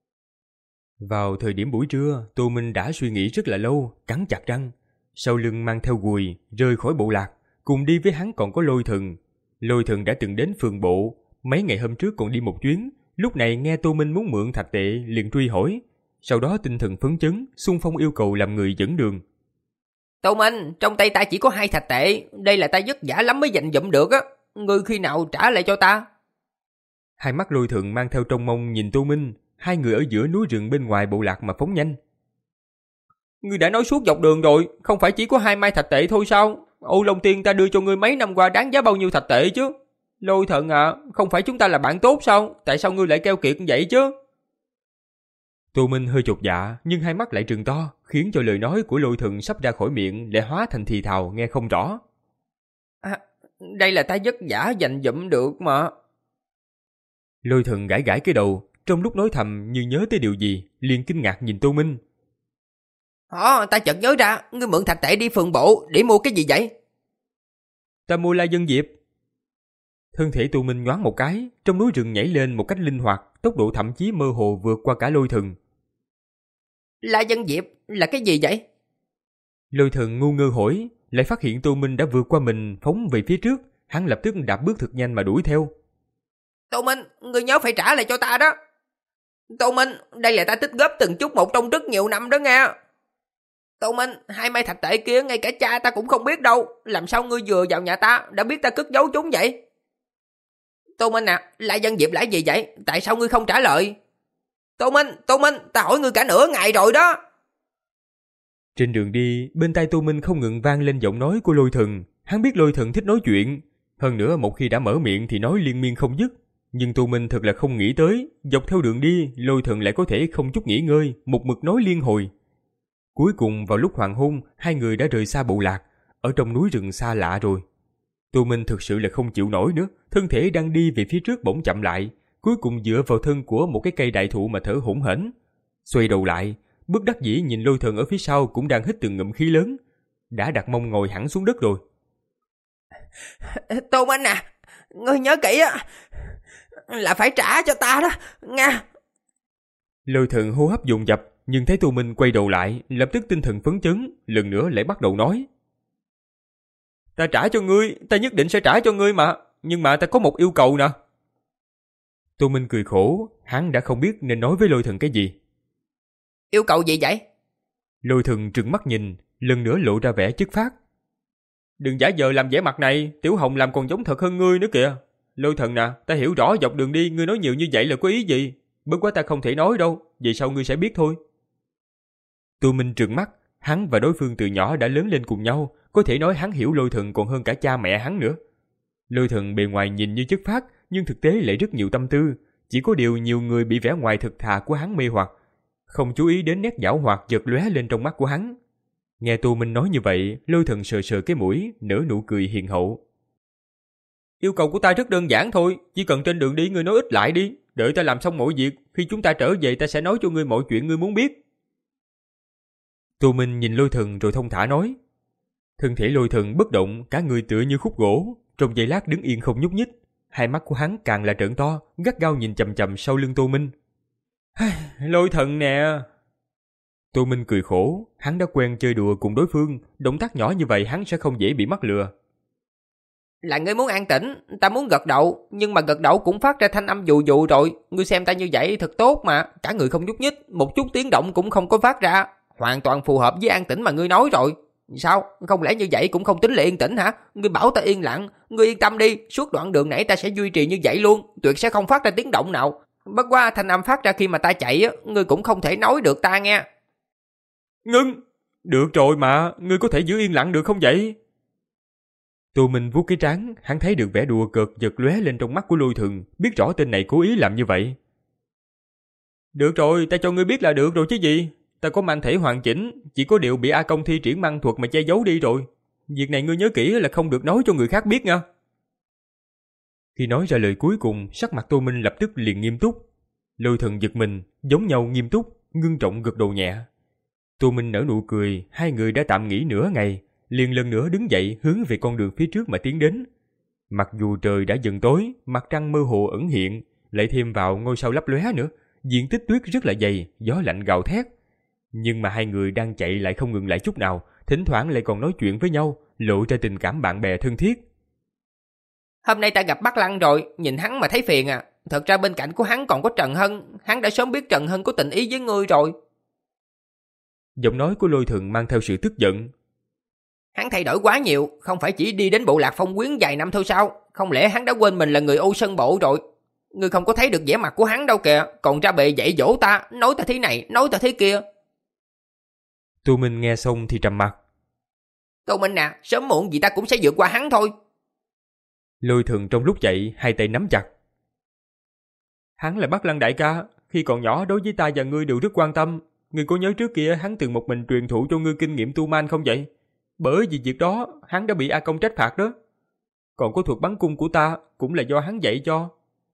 [SPEAKER 1] Vào thời điểm buổi trưa, Tô Minh đã suy nghĩ rất là lâu, cắn chặt răng. Sau lưng mang theo gùi, rời khỏi bộ lạc. Cùng đi với hắn còn có Lôi Thần. Lôi Thần đã từng đến phường bộ, mấy ngày hôm trước còn đi một chuyến. Lúc này nghe Tô Minh muốn mượn thạch tệ liền truy hỏi. Sau đó tinh thần phấn chấn, xung phong yêu cầu làm người dẫn đường.
[SPEAKER 2] Tô Minh, trong tay ta chỉ có hai thạch tệ, đây là ta vất vả lắm mới dành dụm được á. Ngươi khi nào trả lại cho ta?
[SPEAKER 1] Hai mắt Lôi Thần mang theo trông mong nhìn Tô Minh. Hai người ở giữa núi rừng bên ngoài bộ lạc mà phóng nhanh. Ngươi đã nói suốt dọc đường rồi, không phải chỉ có hai mai thạch tệ thôi sao? Ô Long Tiên ta đưa cho ngươi mấy năm qua đáng giá bao nhiêu thạch tệ chứ? Lôi Thần à, không phải chúng ta là bạn tốt sao? Tại sao ngươi lại keo kiệt vậy chứ? Tô Minh hơi chột dạ, nhưng hai mắt lại trừng to, khiến cho lời nói của Lôi Thần sắp ra khỏi miệng lại hóa thành thì thào nghe không rõ. À, đây là ta vất vả dành dụm được mà. Lôi Thần gãi gãi cái đầu, trong lúc nói thầm như nhớ tới điều gì, liền kinh ngạc nhìn Tô Minh.
[SPEAKER 2] Ờ, ta chợt nhớ ra, ngươi mượn thạch tệ đi phường bộ để mua cái gì vậy?
[SPEAKER 1] Ta mua la dân diệp. Thân thể Tô Minh nhoáng một cái, trong núi rừng nhảy lên một cách linh hoạt, tốc độ thậm chí mơ hồ vượt qua cả Lôi Thần.
[SPEAKER 2] La dân diệp là cái gì vậy?
[SPEAKER 1] Lôi Thần ngu ngơ hỏi, lại phát hiện Tô Minh đã vượt qua mình phóng về phía trước, hắn lập tức đạp bước thật nhanh mà đuổi theo.
[SPEAKER 2] Tô Minh, ngươi nhớ phải trả lại cho ta đó. Tô Minh, đây là ta tích góp từng chút một trong rất nhiều năm đó nghe. Tô Minh, hai mai thạch tệ kia ngay cả cha ta cũng không biết đâu. Làm sao ngươi vừa vào nhà ta đã biết ta cất giấu chúng vậy? Tô Minh à, La dân diệp là gì vậy? Tại sao ngươi không trả lời? Tô Minh, Tô Minh, ta hỏi ngươi cả nửa ngày rồi đó.
[SPEAKER 1] Trên đường đi, bên tai Tô Minh không ngừng vang lên giọng nói của Lôi Thần. Hắn biết Lôi Thần thích nói chuyện. Hơn nữa một khi đã mở miệng thì nói liên miên không dứt. Nhưng Tô Minh thật là không nghĩ tới, dọc theo đường đi, Lôi Thần lại có thể không chút nghỉ ngơi, một mực nói liên hồi. Cuối cùng vào lúc hoàng hôn, hai người đã rời xa bộ lạc, ở trong núi rừng xa lạ rồi. Tô Minh thực sự là không chịu nổi nữa, thân thể đang đi về phía trước bỗng chậm lại, cuối cùng dựa vào thân của một cái cây đại thụ mà thở hổn hển. Xoay đầu lại, bất đắc dĩ nhìn Lôi Thần ở phía sau cũng đang hít từng ngụm khí lớn, đã đặt mông ngồi hẳn xuống đất rồi.
[SPEAKER 2] Tô Minh à, ngươi nhớ kỹ á, là phải trả cho ta đó, nha.
[SPEAKER 1] Lôi Thần hô hấp dồn dập, nhưng thấy Tô Minh quay đầu lại, lập tức tinh thần phấn chấn, lần nữa lại bắt đầu nói. Ta trả cho ngươi, ta nhất định sẽ trả cho ngươi mà, nhưng mà ta có một yêu cầu nè. Tô Minh cười khổ, hắn đã không biết nên nói với Lôi Thần cái gì.
[SPEAKER 2] Yêu cầu gì vậy?
[SPEAKER 1] Lôi Thần trừng mắt nhìn, lần nữa lộ ra vẻ chất phác. Đừng giả vờ làm vẻ mặt này, Tiểu Hồng làm còn giống thật hơn ngươi nữa kìa. Lôi Thần nè, ta hiểu rõ dọc đường đi ngươi nói nhiều như vậy là có ý gì, bất quá ta không thể nói đâu, vậy sau ngươi sẽ biết thôi. Tô Minh trừng mắt, hắn và đối phương từ nhỏ đã lớn lên cùng nhau, có thể nói hắn hiểu Lôi Thần còn hơn cả cha mẹ hắn nữa. Lôi Thần bề ngoài nhìn như chất phác, nhưng thực tế lại rất nhiều tâm tư, chỉ có điều nhiều người bị vẻ ngoài thực thà của hắn mê hoặc, không chú ý đến nét giảo hoạt chợt lóe lên trong mắt của hắn. Nghe Tô Minh nói như vậy, Lôi Thần sờ sờ cái mũi, nở nụ cười hiền hậu. Yêu cầu của ta rất đơn giản thôi, chỉ cần trên đường đi ngươi nói ít lại đi, đợi ta làm xong mọi việc, khi chúng ta trở về ta sẽ nói cho ngươi mọi chuyện ngươi muốn biết. Tô Minh nhìn Lôi Thần rồi thông thả nói. Thân thể Lôi Thần bất động, cả người tựa như khúc gỗ, trong giây lát đứng yên không nhúc nhích. Hai mắt của hắn càng là trợn to, gắt gao nhìn chằm chằm sau lưng Tô Minh. Lôi Thần nè! Tô Minh cười khổ, hắn đã quen chơi đùa cùng đối phương, động tác nhỏ như vậy hắn sẽ không dễ bị mắc lừa.
[SPEAKER 2] Là ngươi muốn an tĩnh, ta muốn gật đầu, nhưng mà gật đầu cũng phát ra thanh âm dụ dụ rồi. Ngươi xem ta như vậy thật tốt mà, cả người không nhúc nhích, một chút tiếng động cũng không có phát ra, hoàn toàn phù hợp với an tĩnh mà ngươi nói rồi. Sao? Không lẽ như vậy cũng không tính là yên tĩnh hả? Ngươi bảo ta yên lặng, ngươi yên tâm đi, suốt đoạn đường nãy ta sẽ duy trì như vậy luôn, tuyệt sẽ không phát ra tiếng động nào. Bất quá thanh âm phát ra khi mà ta chạy á, ngươi cũng không thể nói được ta nghe.
[SPEAKER 1] Ngưng! Được rồi mà, ngươi có thể giữ yên lặng được không vậy? Tô Minh vuốt cái trán, hắn thấy được vẻ đùa cợt giật lóe lên trong mắt của Lôi Thần, biết rõ tên này cố ý làm như vậy. Được rồi, ta cho ngươi biết là được rồi chứ gì. Ta có mang thể hoàn chỉnh, chỉ có điều bị A Công thi triển mang thuật mà che giấu đi rồi. Việc này ngươi nhớ kỹ là không được nói cho người khác biết nha. Khi nói ra lời cuối cùng, sắc mặt Tô Minh lập tức liền nghiêm túc. Lôi Thần giật mình, giống nhau nghiêm túc, ngưng trọng gật đầu nhẹ. Tô Minh nở nụ cười, hai người đã tạm nghỉ nửa ngày, liền lần nữa đứng dậy hướng về con đường phía trước mà tiến đến. Mặc dù trời đã dần tối, mặt trăng mơ hồ ẩn hiện, lại thêm vào ngôi sao lấp lóe nữa, diện tích tuyết rất là dày, gió lạnh gào thét. Nhưng mà hai người đang chạy lại không ngừng lại chút nào, thỉnh thoảng lại còn nói chuyện với nhau, lộ ra tình cảm bạn bè thân thiết.
[SPEAKER 2] Hôm nay ta gặp Bắc Lăng rồi, nhìn hắn mà thấy phiền à. Thật ra bên cạnh của hắn còn có Trần Hân, hắn đã sớm biết Trần Hân có tình ý với ngươi rồi.
[SPEAKER 1] Giọng nói của Lôi Thần mang theo sự tức giận.
[SPEAKER 2] Hắn thay đổi quá nhiều, không phải chỉ đi đến bộ lạc Phong Quyến vài năm thôi sao? Không lẽ hắn đã quên mình là người Ô Sơn Bộ rồi? Ngươi không có thấy được vẻ mặt của hắn đâu kìa, còn ra bề dạy dỗ ta, nói ta thế này, nói ta thế kia.
[SPEAKER 1] Tô Minh nghe xong thì trầm mặt.
[SPEAKER 2] Tô Minh à, sớm muộn gì ta cũng sẽ vượt qua hắn thôi.
[SPEAKER 1] Lôi Thần trong lúc chạy, hai tay nắm chặt. Hắn là Bắc Lăng đại ca, khi còn nhỏ đối với ta và ngươi đều rất quan tâm. Ngươi có nhớ trước kia hắn từng một mình truyền thụ cho ngươi kinh nghiệm tu man không vậy? Bởi vì việc đó, hắn đã bị A Công trách phạt đó. Còn có thuật bắn cung của ta, cũng là do hắn dạy cho.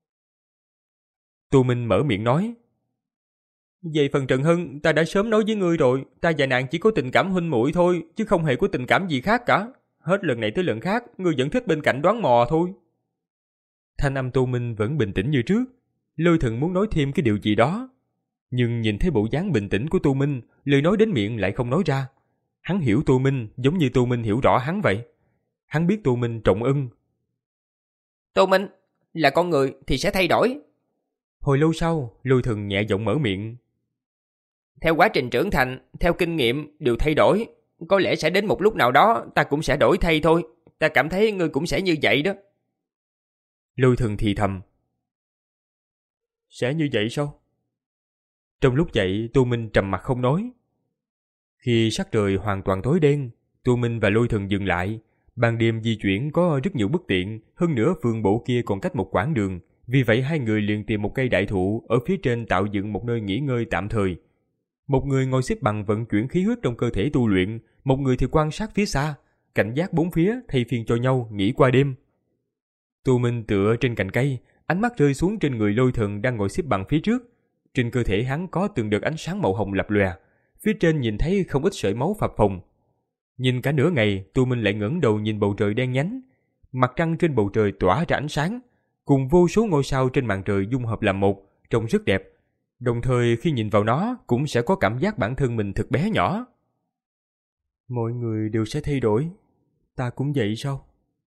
[SPEAKER 1] Tô Minh mở miệng nói. Về phần Trần Hân, ta đã sớm nói với ngươi rồi, ta và nàng chỉ có tình cảm huynh muội thôi, chứ không hề có tình cảm gì khác cả. Hết lần này tới lần khác, ngươi vẫn thích bên cạnh đoán mò thôi. Thanh âm Tô Minh vẫn bình tĩnh như trước. Lôi Thần muốn nói thêm cái điều gì đó, nhưng nhìn thấy bộ dáng bình tĩnh của Tô Minh, lời nói đến miệng lại không nói ra. Hắn hiểu Tô Minh giống như Tô Minh hiểu rõ hắn vậy. Hắn biết Tô Minh trọng ân.
[SPEAKER 2] Tô Minh, là con người thì sẽ thay đổi.
[SPEAKER 1] Hồi lâu sau, Lôi Thần nhẹ giọng mở miệng.
[SPEAKER 2] Theo quá trình trưởng thành, theo kinh nghiệm đều thay đổi. Có lẽ sẽ đến một lúc nào đó ta cũng sẽ đổi thay thôi. Ta cảm thấy ngươi cũng sẽ như vậy đó.
[SPEAKER 1] Lôi Thần thì thầm. Sẽ như vậy sao? Trong lúc chạy, Tô Minh trầm mặt không nói. Khi sắc trời hoàn toàn tối đen, Tô Minh và Lôi Thần dừng lại. Ban đêm di chuyển có rất nhiều bất tiện, hơn nữa phường bộ kia còn cách một quãng đường. Vì vậy hai người liền tìm một cây đại thụ ở phía trên tạo dựng một nơi nghỉ ngơi tạm thời. Một người ngồi xếp bằng vận chuyển khí huyết trong cơ thể tu luyện, một người thì quan sát phía xa, cảnh giác bốn phía thay phiên cho nhau nghỉ qua đêm. Tô Minh tựa trên cành cây, ánh mắt rơi xuống trên người Lôi Thần đang ngồi xếp bằng phía trước. Trên cơ thể hắn có từng đợt ánh sáng màu hồng lập lòe, phía trên nhìn thấy không ít sợi máu phập phồng. Nhìn cả nửa ngày, Tô Minh lại ngẩng đầu nhìn bầu trời đen nhánh. Mặt trăng trên bầu trời tỏa ra ánh sáng, cùng vô số ngôi sao trên màn trời dung hợp làm một, trông rất đẹp. Đồng thời khi nhìn vào nó cũng sẽ có cảm giác bản thân mình thật bé nhỏ. Mọi người đều sẽ thay đổi, ta cũng vậy sao?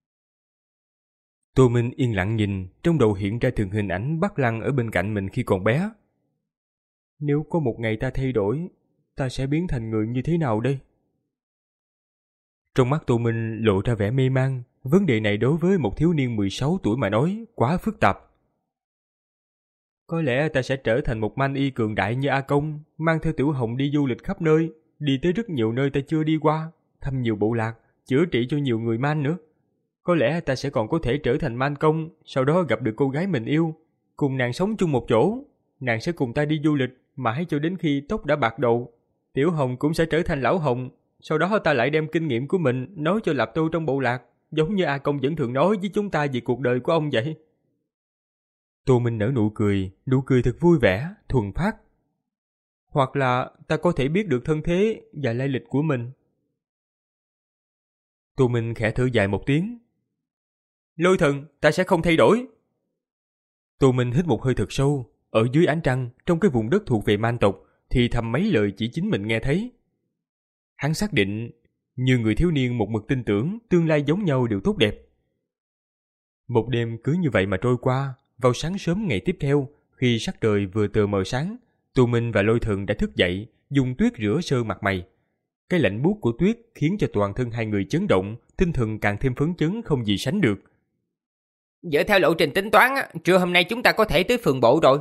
[SPEAKER 1] Tô Minh yên lặng nhìn, trong đầu hiện ra từng hình ảnh Bắc Lăng ở bên cạnh mình khi còn bé. Nếu có một ngày ta thay đổi, ta sẽ biến thành người như thế nào đây? Trong mắt Tô Minh lộ ra vẻ mê man, vấn đề này đối với một thiếu niên mười sáu tuổi mà nói quá phức tạp. Có lẽ ta sẽ trở thành một man y cường đại như A Công, mang theo Tiểu Hồng đi du lịch khắp nơi, đi tới rất nhiều nơi ta chưa đi qua, thăm nhiều bộ lạc, chữa trị cho nhiều người man nữa. Có lẽ ta sẽ còn có thể trở thành man công, sau đó gặp được cô gái mình yêu, cùng nàng sống chung một chỗ. Nàng sẽ cùng ta đi du lịch, mãi cho đến khi tóc đã bạc đầu. Tiểu Hồng cũng sẽ trở thành lão Hồng, sau đó ta lại đem kinh nghiệm của mình nói cho Lạp Tô trong bộ lạc, giống như A Công vẫn thường nói với chúng ta về cuộc đời của ông vậy. Tô Minh nở nụ cười, nụ cười thật vui vẻ, thuần phát. Hoặc là ta có thể biết được thân thế và lai lịch của mình. Tô Minh khẽ thở dài một tiếng. Lôi thần, ta sẽ không thay đổi. Tô Minh hít một hơi thật sâu. Ở dưới ánh trăng, trong cái vùng đất thuộc về man tộc, thì thầm mấy lời chỉ chính mình nghe thấy. Hắn xác định, như người thiếu niên một mực tin tưởng tương lai giống nhau đều tốt đẹp. Một đêm cứ như vậy mà trôi qua. Vào sáng sớm ngày tiếp theo, khi sắc trời vừa tờ mờ sáng, Tô Minh và Lôi Thần đã thức dậy, dùng tuyết rửa sơ mặt mày. Cái lạnh buốt của tuyết khiến cho toàn thân hai người chấn động, tinh thần càng thêm phấn chấn không gì sánh được.
[SPEAKER 2] Dựa theo lộ trình tính toán, trưa hôm nay chúng ta có thể tới phường bộ rồi.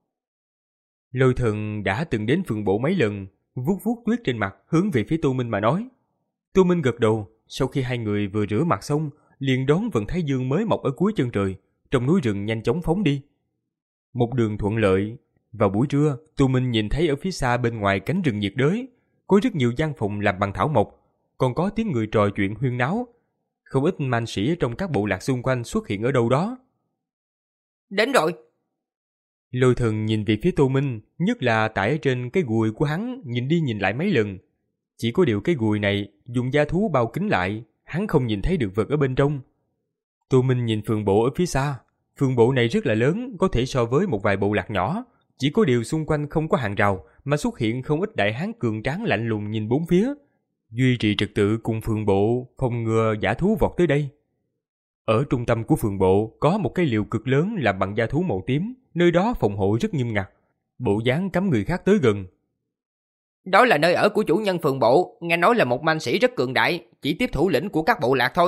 [SPEAKER 1] Lôi Thần đã từng đến phường bộ mấy lần, vuốt vuốt tuyết trên mặt hướng về phía Tô Minh mà nói. Tô Minh gật đầu. Sau khi hai người vừa rửa mặt xong, liền đón vầng thái dương mới mọc ở cuối chân trời, trong núi rừng nhanh chóng phóng đi. Một đường thuận lợi. Vào buổi trưa, Tô Minh nhìn thấy ở phía xa bên ngoài cánh rừng nhiệt đới có rất nhiều gian phòng làm bằng thảo mộc, còn có tiếng người trò chuyện huyên náo. Không ít man sĩ trong các bộ lạc xung quanh xuất hiện ở đâu đó.
[SPEAKER 2] Đến rồi.
[SPEAKER 1] Lôi Thần nhìn về phía Tô Minh, nhất là tại ở trên cái gùi của hắn, nhìn đi nhìn lại mấy lần. Chỉ có điều cái gùi này dùng da thú bao kín lại, hắn không nhìn thấy được vật ở bên trong. Tô Minh nhìn phường bộ ở phía xa. Phường bộ này rất là lớn, có thể so với một vài bộ lạc nhỏ. Chỉ có điều xung quanh không có hàng rào, mà xuất hiện không ít đại hán cường tráng lạnh lùng nhìn bốn phía, duy trì trật tự cùng phường bộ, phòng ngừa dã thú vọt tới đây. Ở trung tâm của phường bộ có một cái liều cực lớn làm bằng da thú màu tím, nơi đó phòng hộ rất nghiêm ngặt, bộ dáng cấm người khác tới gần.
[SPEAKER 2] Đó là nơi ở của chủ nhân phường bộ, nghe nói là một man sĩ rất cường đại, chỉ tiếp thủ lĩnh của các bộ lạc thôi.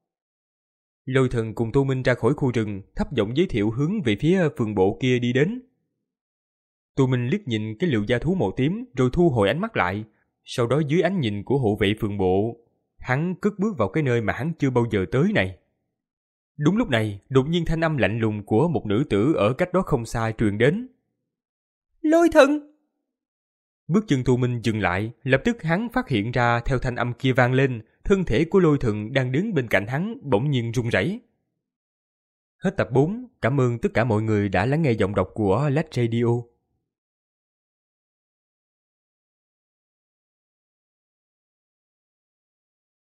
[SPEAKER 1] Lôi Thần cùng Tô Minh ra khỏi khu rừng, thấp giọng giới thiệu hướng về phía phường bộ kia đi đến. Tô Minh liếc nhìn cái liều da thú màu tím rồi thu hồi ánh mắt lại, sau đó dưới ánh nhìn của hộ vệ phường bộ, hắn cất bước vào cái nơi mà hắn chưa bao giờ tới này. Đúng lúc này, đột nhiên thanh âm lạnh lùng của một nữ tử ở cách đó không xa truyền đến.
[SPEAKER 2] Lôi Thần!
[SPEAKER 1] Bước chân Tô Minh dừng lại, lập tức hắn phát hiện ra theo thanh âm kia vang lên, thân thể của Lôi Thần đang đứng bên cạnh hắn bỗng nhiên run rẩy. Hết tập bốn, cảm ơn tất cả mọi người đã lắng nghe giọng đọc của Lách Radio.